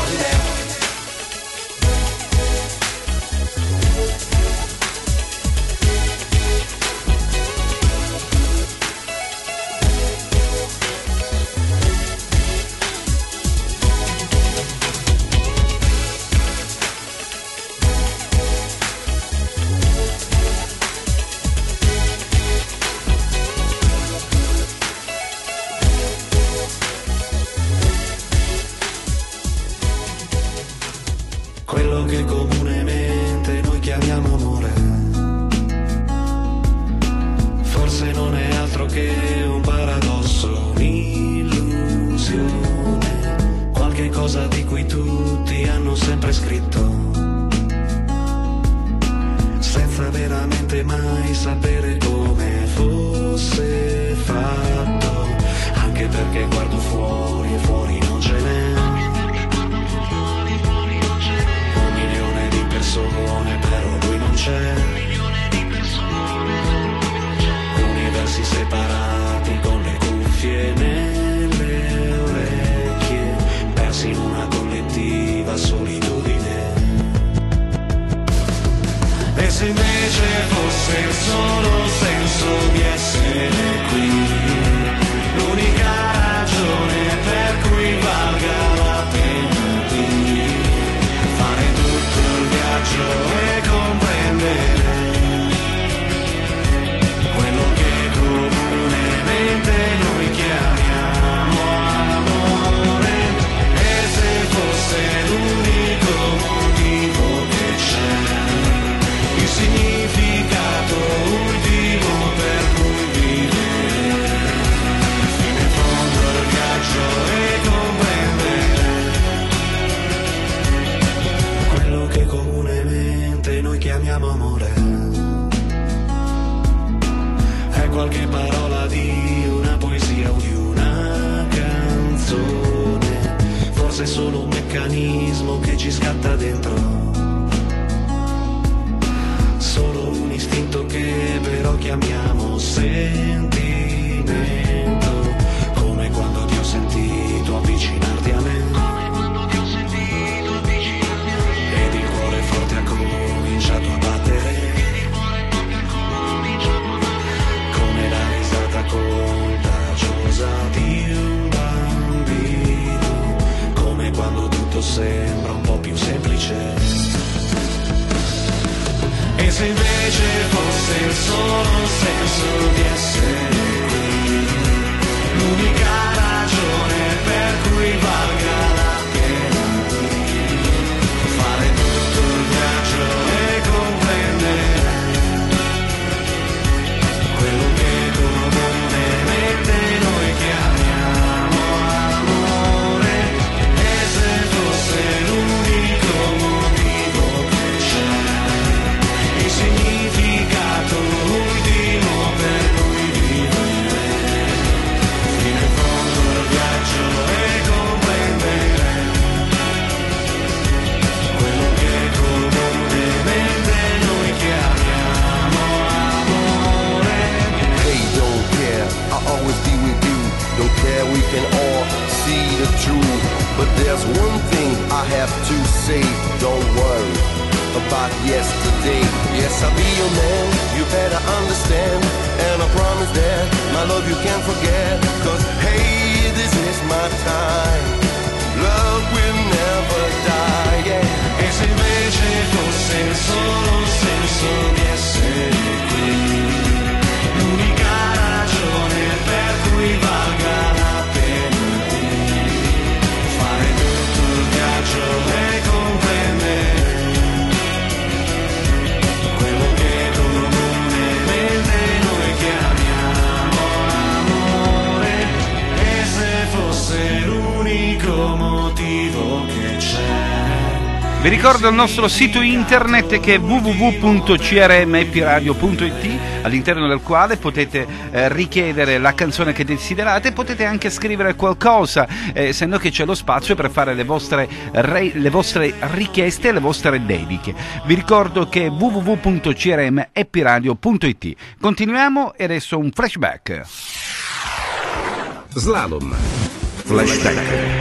Quello che comunemente noi chiamiamo amore, forse non è altro che un paradosso, un'illusione, qualche cosa di cui tutti hanno sempre scritto, senza veramente mai sapere come fosse fatto, anche perché guardo fuori e fuori non ce n'è. Persone, però lui non c'è. Universi separati con le cuffie nelle orecchie, persi in una collettiva solitudine. E se invece fosse il solo senso di essere qui, l'unica ragione solo un meccanismo che ci scatta dentro, solo un istinto che però chiamiamo sentimento, come quando ti ho sentito avvicinarti a me, ed il cuore forte ha cominciato a battere, come la risata contagiosa di un bambino, come quando tutto sembra un po' più semplice. E se invece fosse il solo senso di essere qui, l'unica ragione per cui valga la pena di fare tutto il viaggio e comprendere quello che comunemente noi chiamiamo amore, e se fosse l'unico motivo che c'è, il significato ultimo per cui vivere, fino in fondo il viaggio e comprendere quello che comunemente noi chiamiamo amore. Hey, don't care, I'll always be with you. Don't care, we can all see the truth. But there's one thing I have to say. Don't worry about yesterday. Yes, I'll be your man, you better understand. And I promise that my love you can't forget. Cause hey, this is my time. Love will never die, yeah. E se invece fosse il solo senso di essere qui, l'unica ragione per cui valga la pena di fare tutto il viaggio e comprendere quello che comunemente noi chiamiamo amore, e se fosse l'unico motivo che c'è. Vi ricordo il nostro sito internet che è w w w punto c r m happy radio punto i t, all'interno del quale potete eh, richiedere la canzone che desiderate, potete anche scrivere qualcosa, eh, se no che c'è lo spazio per fare le vostre, re, le vostre richieste e le vostre dediche. Vi ricordo che è w w w punto c r m happy radio punto i t. Continuiamo e adesso un flashback. Slalom. Flashback.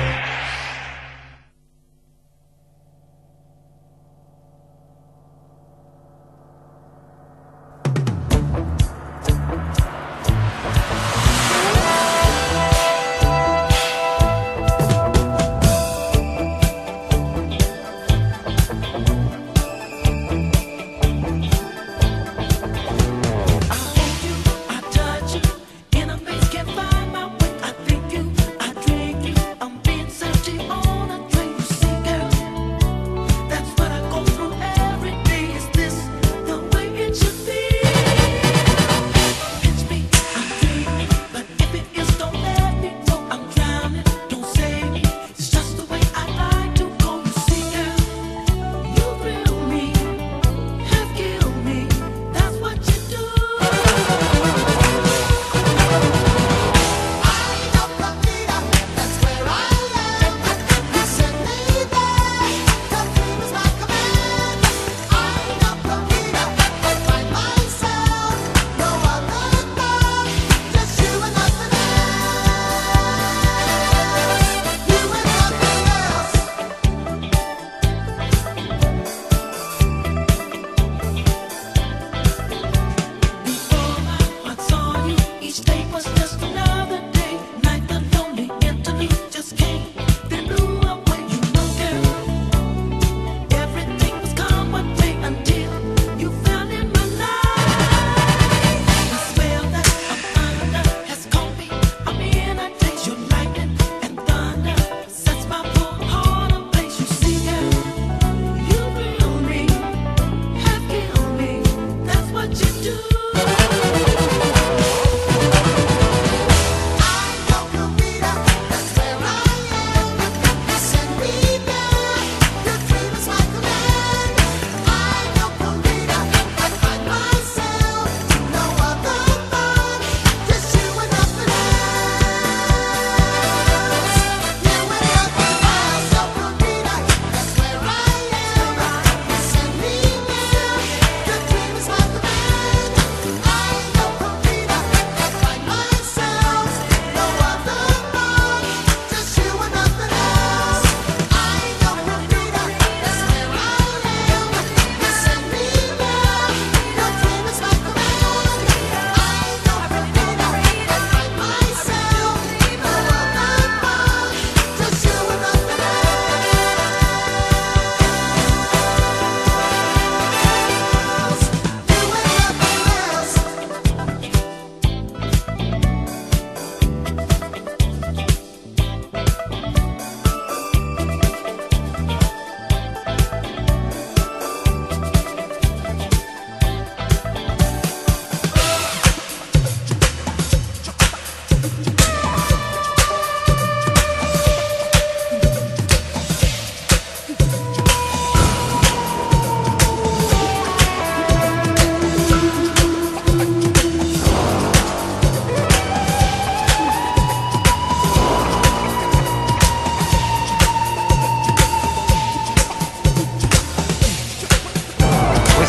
I touch you in a place can't find my way. I think you, I drink you, I'm feeling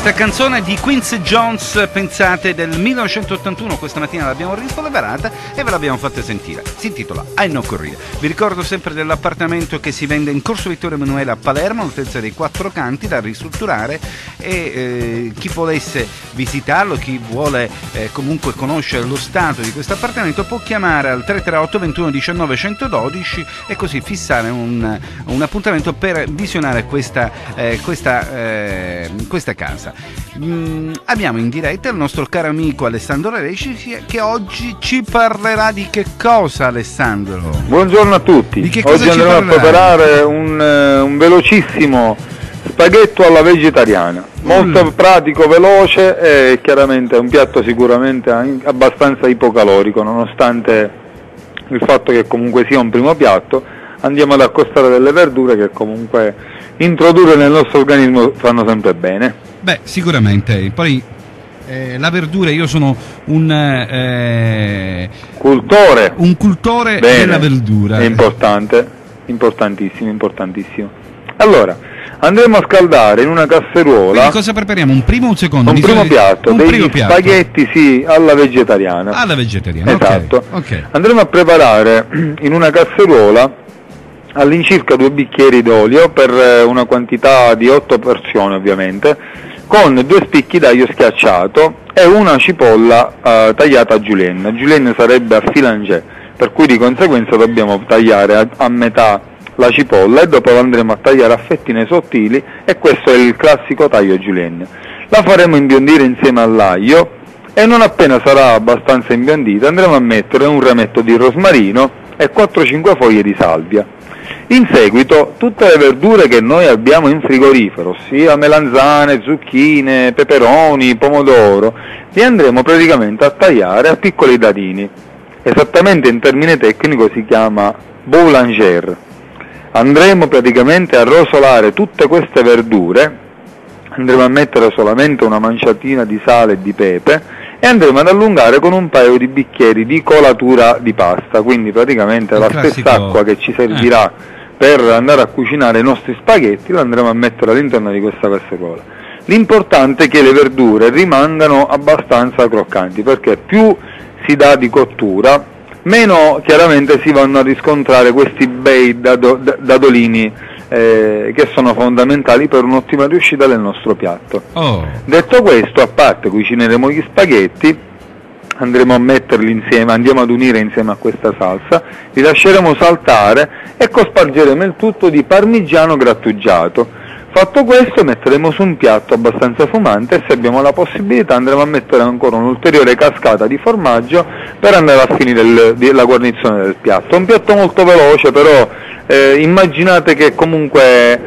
Questa canzone di Quincy Jones, pensate, del millenovecentottantuno, questa mattina l'abbiamo rispolverata e ve l'abbiamo fatta sentire. Si intitola I Know Korea. Vi ricordo sempre dell'appartamento che si vende in Corso Vittorio Emanuele a Palermo, all'altezza dei Quattro Canti, da ristrutturare, e eh, chi volesse visitarlo, chi vuole eh, comunque conoscere lo stato di questo appartamento, può chiamare al tre tre otto ventuno diciannove centododici e così fissare un, un appuntamento per visionare questa, eh, questa, eh, questa casa. Mm, abbiamo in diretta il nostro caro amico Alessandro Reci, che oggi ci parlerà di che cosa, Alessandro? Buongiorno a tutti. Di che cosa oggi ci andremo parlerai? a preparare un, eh, un velocissimo spaghetto alla vegetariana, molto Mm. pratico, veloce e chiaramente è un piatto sicuramente an- abbastanza ipocalorico, nonostante il fatto che comunque sia un primo piatto. Andiamo ad accostare delle verdure che comunque introdurre nel nostro organismo fanno sempre bene. Beh, sicuramente. Poi eh, la verdura, io sono un eh, cultore, un cultore Bene, della verdura. è importante, importantissimo, importantissimo. Allora, andremo a scaldare in una casseruola. Quindi cosa prepariamo? Un primo o un secondo? Un Mi primo sa- piatto, un degli primo piatto. spaghetti sì, alla vegetariana. Alla vegetariana, ok, Esatto. ok. Andremo a preparare in una casseruola all'incirca due bicchieri d'olio per eh, una quantità di otto porzioni ovviamente, con due spicchi d'aglio schiacciato e una cipolla eh, tagliata a julienne. Julienne sarebbe a filanger, per cui di conseguenza dobbiamo tagliare a, a metà la cipolla e dopo la andremo a tagliare a fettine sottili, e questo è il classico taglio julienne. La faremo imbiondire insieme all'aglio e non appena sarà abbastanza imbiondita andremo a mettere un rametto di rosmarino e quattro cinque foglie di salvia. In seguito tutte le verdure che noi abbiamo in frigorifero, ossia melanzane, zucchine, peperoni, pomodoro, li andremo praticamente a tagliare a piccoli dadini. Esattamente in termine tecnico si chiama boulanger. Andremo praticamente a rosolare tutte queste verdure, andremo a mettere solamente una manciatina di sale e di pepe e andremo ad allungare con un paio di bicchieri di colatura di pasta, quindi praticamente Il la classico- stessa acqua che ci servirà Eh. per andare a cucinare i nostri spaghetti la andremo a mettere all'interno di questa casseruola. L'importante è che le verdure rimangano abbastanza croccanti, perché più si dà di cottura, meno chiaramente si vanno a riscontrare questi bei dado- d- dadolini eh, che sono fondamentali per un'ottima riuscita del nostro piatto. Oh. Detto questo, a parte cucineremo gli spaghetti, andremo a metterli insieme, andiamo ad unire insieme a questa salsa, li lasceremo saltare e cospargeremo il tutto di parmigiano grattugiato. Fatto questo metteremo su un piatto abbastanza fumante e se abbiamo la possibilità andremo a mettere ancora un'ulteriore cascata di formaggio per andare a finire il, di, la guarnizione del piatto. È un piatto molto veloce, però eh, immaginate che comunque eh,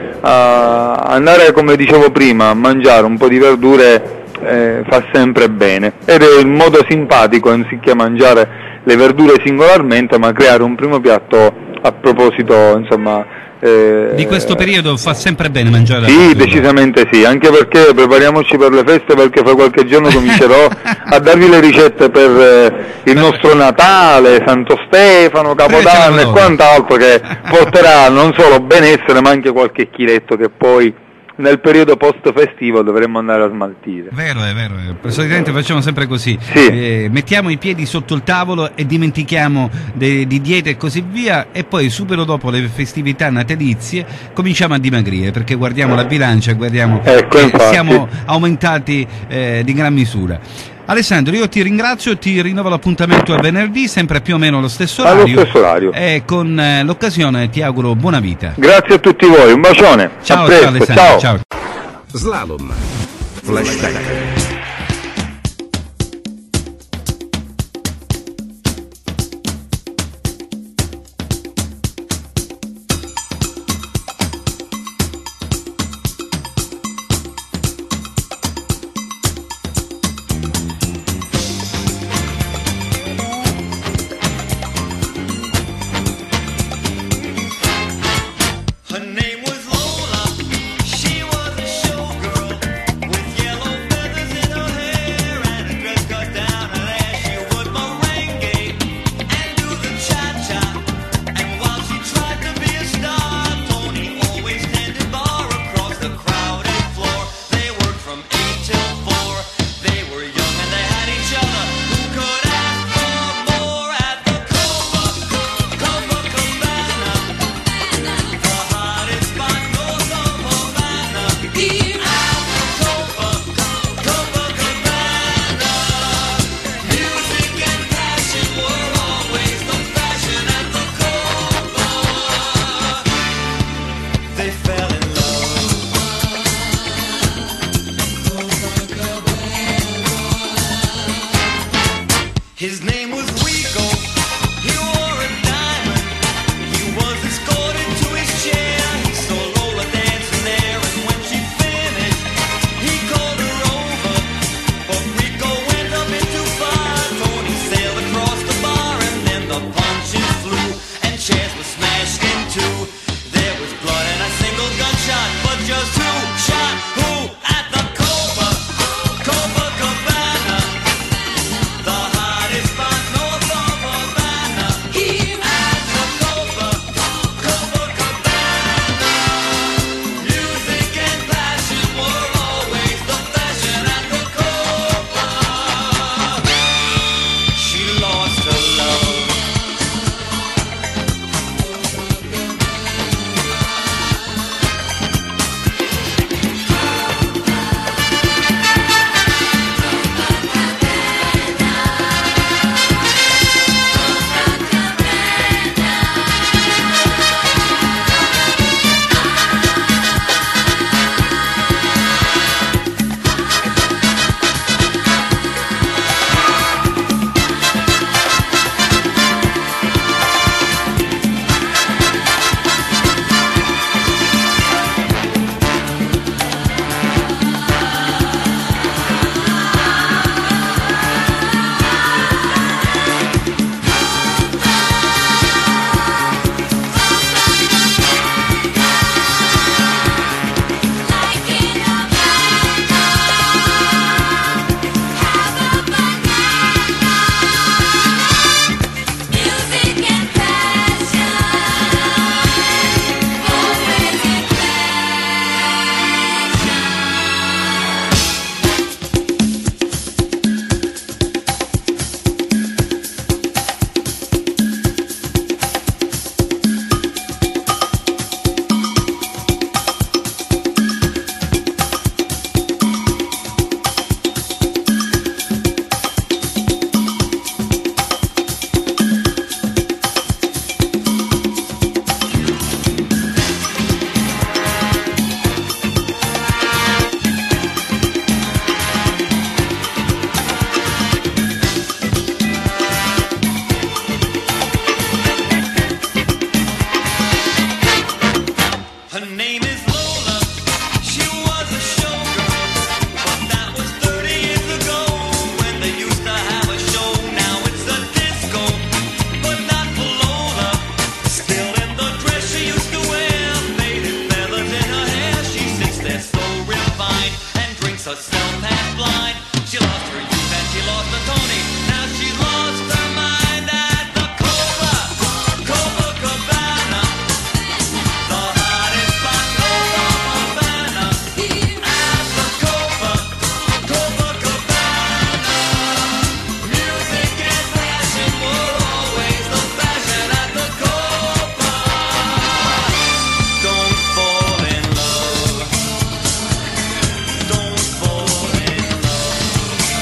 andare, come dicevo prima, a mangiare un po' di verdure Eh, fa sempre bene, ed è il modo simpatico, anziché mangiare le verdure singolarmente, ma creare un primo piatto a proposito, insomma, eh, Di questo periodo fa sempre bene mangiare la sì, verdura. decisamente sì, anche perché prepariamoci per le feste, perché fra qualche giorno comincerò a darvi le ricette per eh, il nostro Natale, Santo Stefano, Capodanno e quant'altro, che porterà non solo benessere ma anche qualche chiletto che poi nel periodo post festivo dovremmo andare a smaltire. Vero, è vero, è. Solitamente facciamo sempre così. Sì. Eh, mettiamo i piedi sotto il tavolo e dimentichiamo de- di dieta e così via, e poi subito dopo le festività natalizie cominciamo a dimagrire, perché guardiamo la bilancia e guardiamo Ecco, che infatti. siamo aumentati eh, di gran misura. Alessandro, io ti ringrazio, ti rinnovo l'appuntamento a venerdì, sempre più o meno allo stesso Allo orario. stesso orario. E con eh, l'occasione ti auguro buona vita. Grazie a tutti voi, un bacione. Ciao, a presto, ciao Alessandro, ciao. ciao. Slalom. Flashback. Her name was Lola. She was a showgirl with yellow feathers in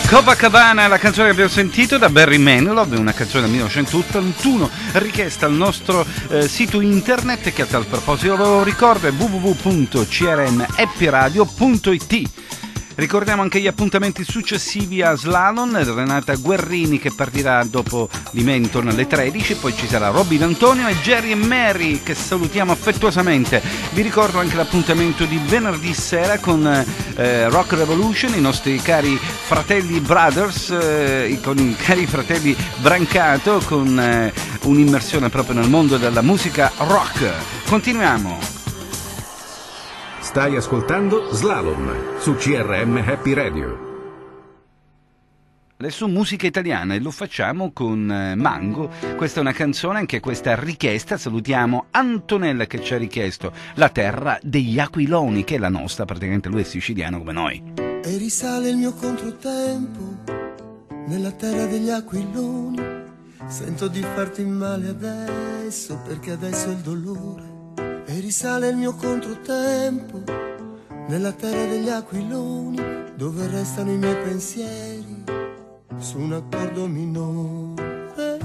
Copacabana è la canzone che abbiamo sentito da Barry Manilow, una canzone del millenovecentottantuno richiesta al nostro eh, sito internet, che a tal proposito ve lo ricordo è w w w punto c r m happy radio punto i t. Ricordiamo anche gli appuntamenti successivi a Slalom, Renata Guerrini che partirà dopo di Menton alle tredici, poi ci sarà Robin Antonio e Jerry e Mary che salutiamo affettuosamente. Vi ricordo anche l'appuntamento di venerdì sera con eh, Rock Revolution, i nostri cari fratelli Brothers, eh, con i cari fratelli Brancato, con eh, un'immersione proprio nel mondo della musica rock. Continuiamo. Stai ascoltando Slalom su C R M Happy Radio. Adesso musica italiana e lo facciamo con eh, Mango. Questa è una canzone, anche questa richiesta. Salutiamo Antonella che ci ha richiesto La terra degli aquiloni, che è la nostra, praticamente lui è siciliano come noi. E risale il mio controtempo nella terra degli aquiloni. Sento di farti male adesso, perché adesso è il dolore. E risale il mio controtempo nella terra degli aquiloni, dove restano i miei pensieri su un accordo minore.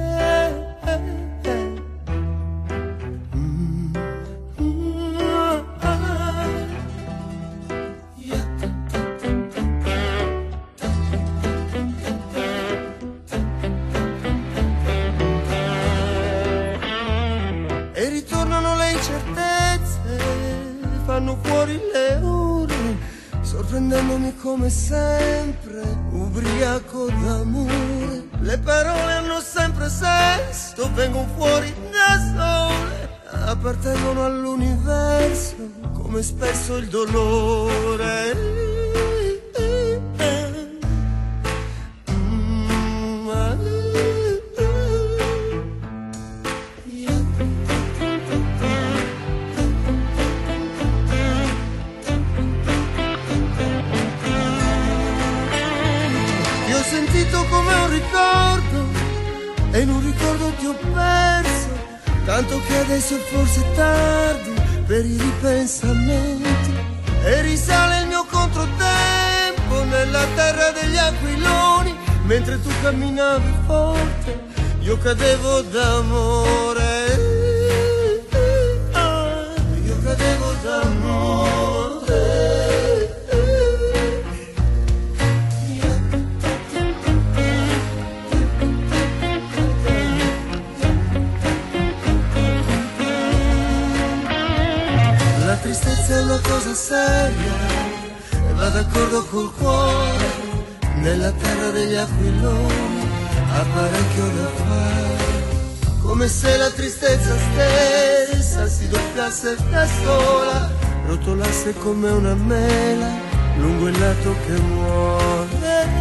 Mm. Mm. Ah. Yeah. E ritornano le incertezze, fanno fuori le ore, sorprendendomi come sempre, ubriaco d'amore. Le parole hanno sempre senso, vengono fuori da sole, appartengono all'universo, come spesso il dolore. Come un ricordo, e in un ricordo ti ho perso, tanto che adesso è forse tardi per i ripensamenti. E risale il mio controtempo nella terra degli aquiloni, mentre tu camminavi forte io cadevo d'amore. Io cadevo d'amore. La tristezza è una cosa seria e va d'accordo col cuore. Nella terra degli aquiloni ha parecchio da fare, come se la tristezza stessa si doppiasse da sola, rotolasse come una mela lungo il lato che muore.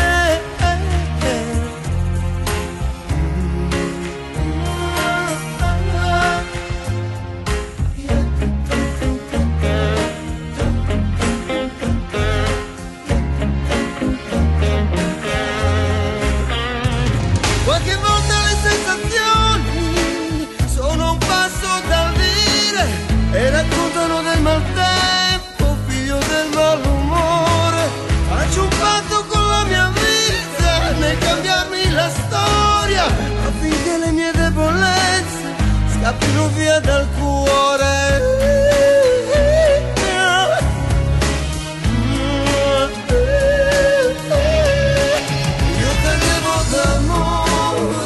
E raccontano del maltempo, figlio del malumore. Faccio un patto con la mia vita nel cambiarmi la storia, affinché le mie debolezze scappino via dal cuore. Io cadevo d'amore.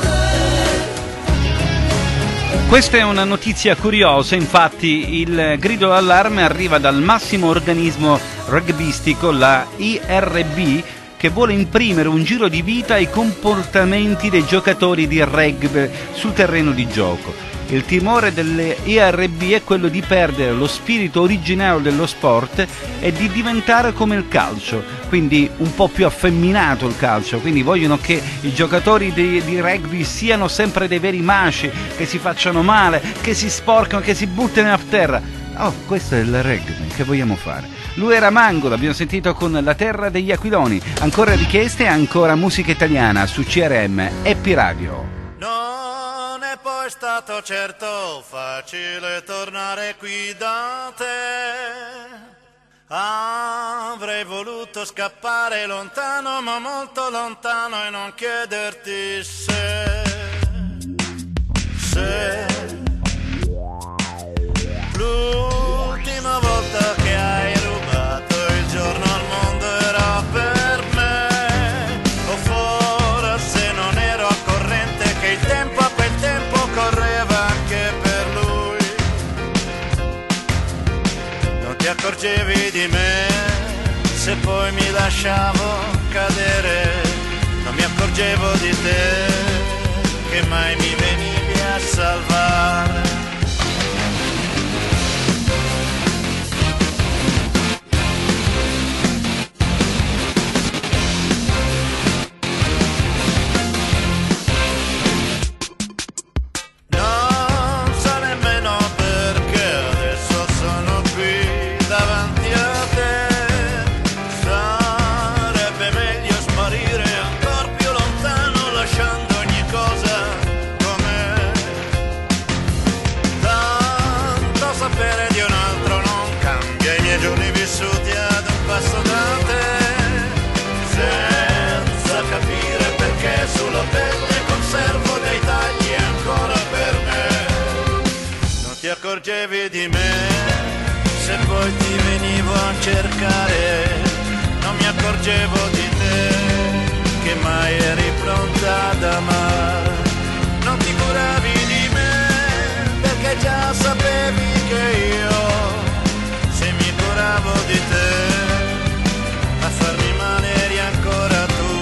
Questa è una notizia curiosa, infatti il grido d'allarme arriva dal massimo organismo rugbyistico, la I R B, che vuole imprimere un giro di vita ai comportamenti dei giocatori di rugby sul terreno di gioco. Il timore delle I R B è quello di perdere lo spirito originario dello sport e di diventare come il calcio, quindi un po' più affemminato il calcio, quindi vogliono che i giocatori di, di rugby siano sempre dei veri masci, che si facciano male, che si sporcano, che si buttino a terra. Oh, questo è il rugby, che vogliamo fare? Lui era Mango, l'abbiamo sentito con La terra degli aquiloni. Ancora richieste e ancora musica italiana su C R M Happy Radio. Non è poi stato certo facile tornare qui da te. Avrei avrei voluto scappare lontano, ma molto lontano, e non chiederti se, se l'ultima volta che hai rubato il giorno al mondo era per me, o forse non ero a corrente che il tempo a quel tempo correva anche per lui. Non ti accorgevi di me se poi mi lasciavo cadere, non mi accorgevo di te che mai mi venivi a salvare. Non so nemmeno perché adesso sono qui davanti a te. Sarebbe meglio sparire ancora più lontano, lasciando ogni cosa com'è. Tanto sapere di un altro non cambia i miei giorni vissuti ad un passo da te, senza capire perché sulla pelle conservo dei tagli ancora per me. Non ti accorgevi di me se poi ti venivo a cercare, non mi accorgevo di te che mai eri pronta ad amare. Non ti curavi di me perché già sapevi che io, se mi curavo di te, a farmi male eri ancora tu.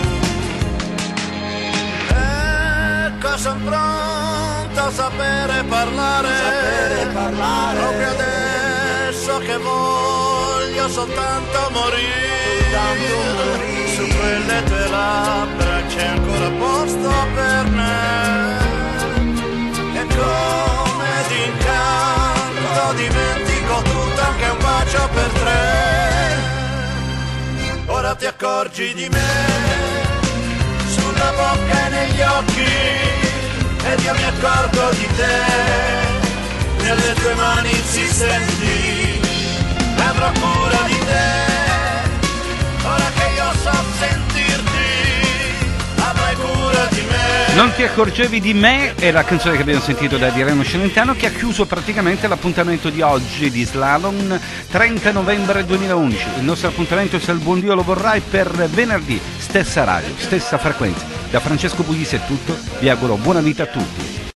Ecco, son pronto a sapere parlare, sapere parlare, proprio adesso che voglio soltanto morire, soltanto morire. Su quelle tue labbra c'è ancora posto per me, e come d'incanto dimentico tutto, anche un bacio per tre. Ora ti accorgi di me sulla bocca e negli occhi, ed io mi accorgo di te, nelle tue mani si senti, avrò cura di te, ora che io so sentirti, avrai cura di me. Non ti accorgevi di me è la canzone che abbiamo sentito da Irene Celentano, che ha chiuso praticamente l'appuntamento di oggi di Slalom, trenta novembre duemilaundici. Il nostro appuntamento, se il buon Dio lo vorrà, per venerdì, stessa radio, stessa frequenza. Da Francesco Puglisi è tutto, vi auguro buona vita a tutti.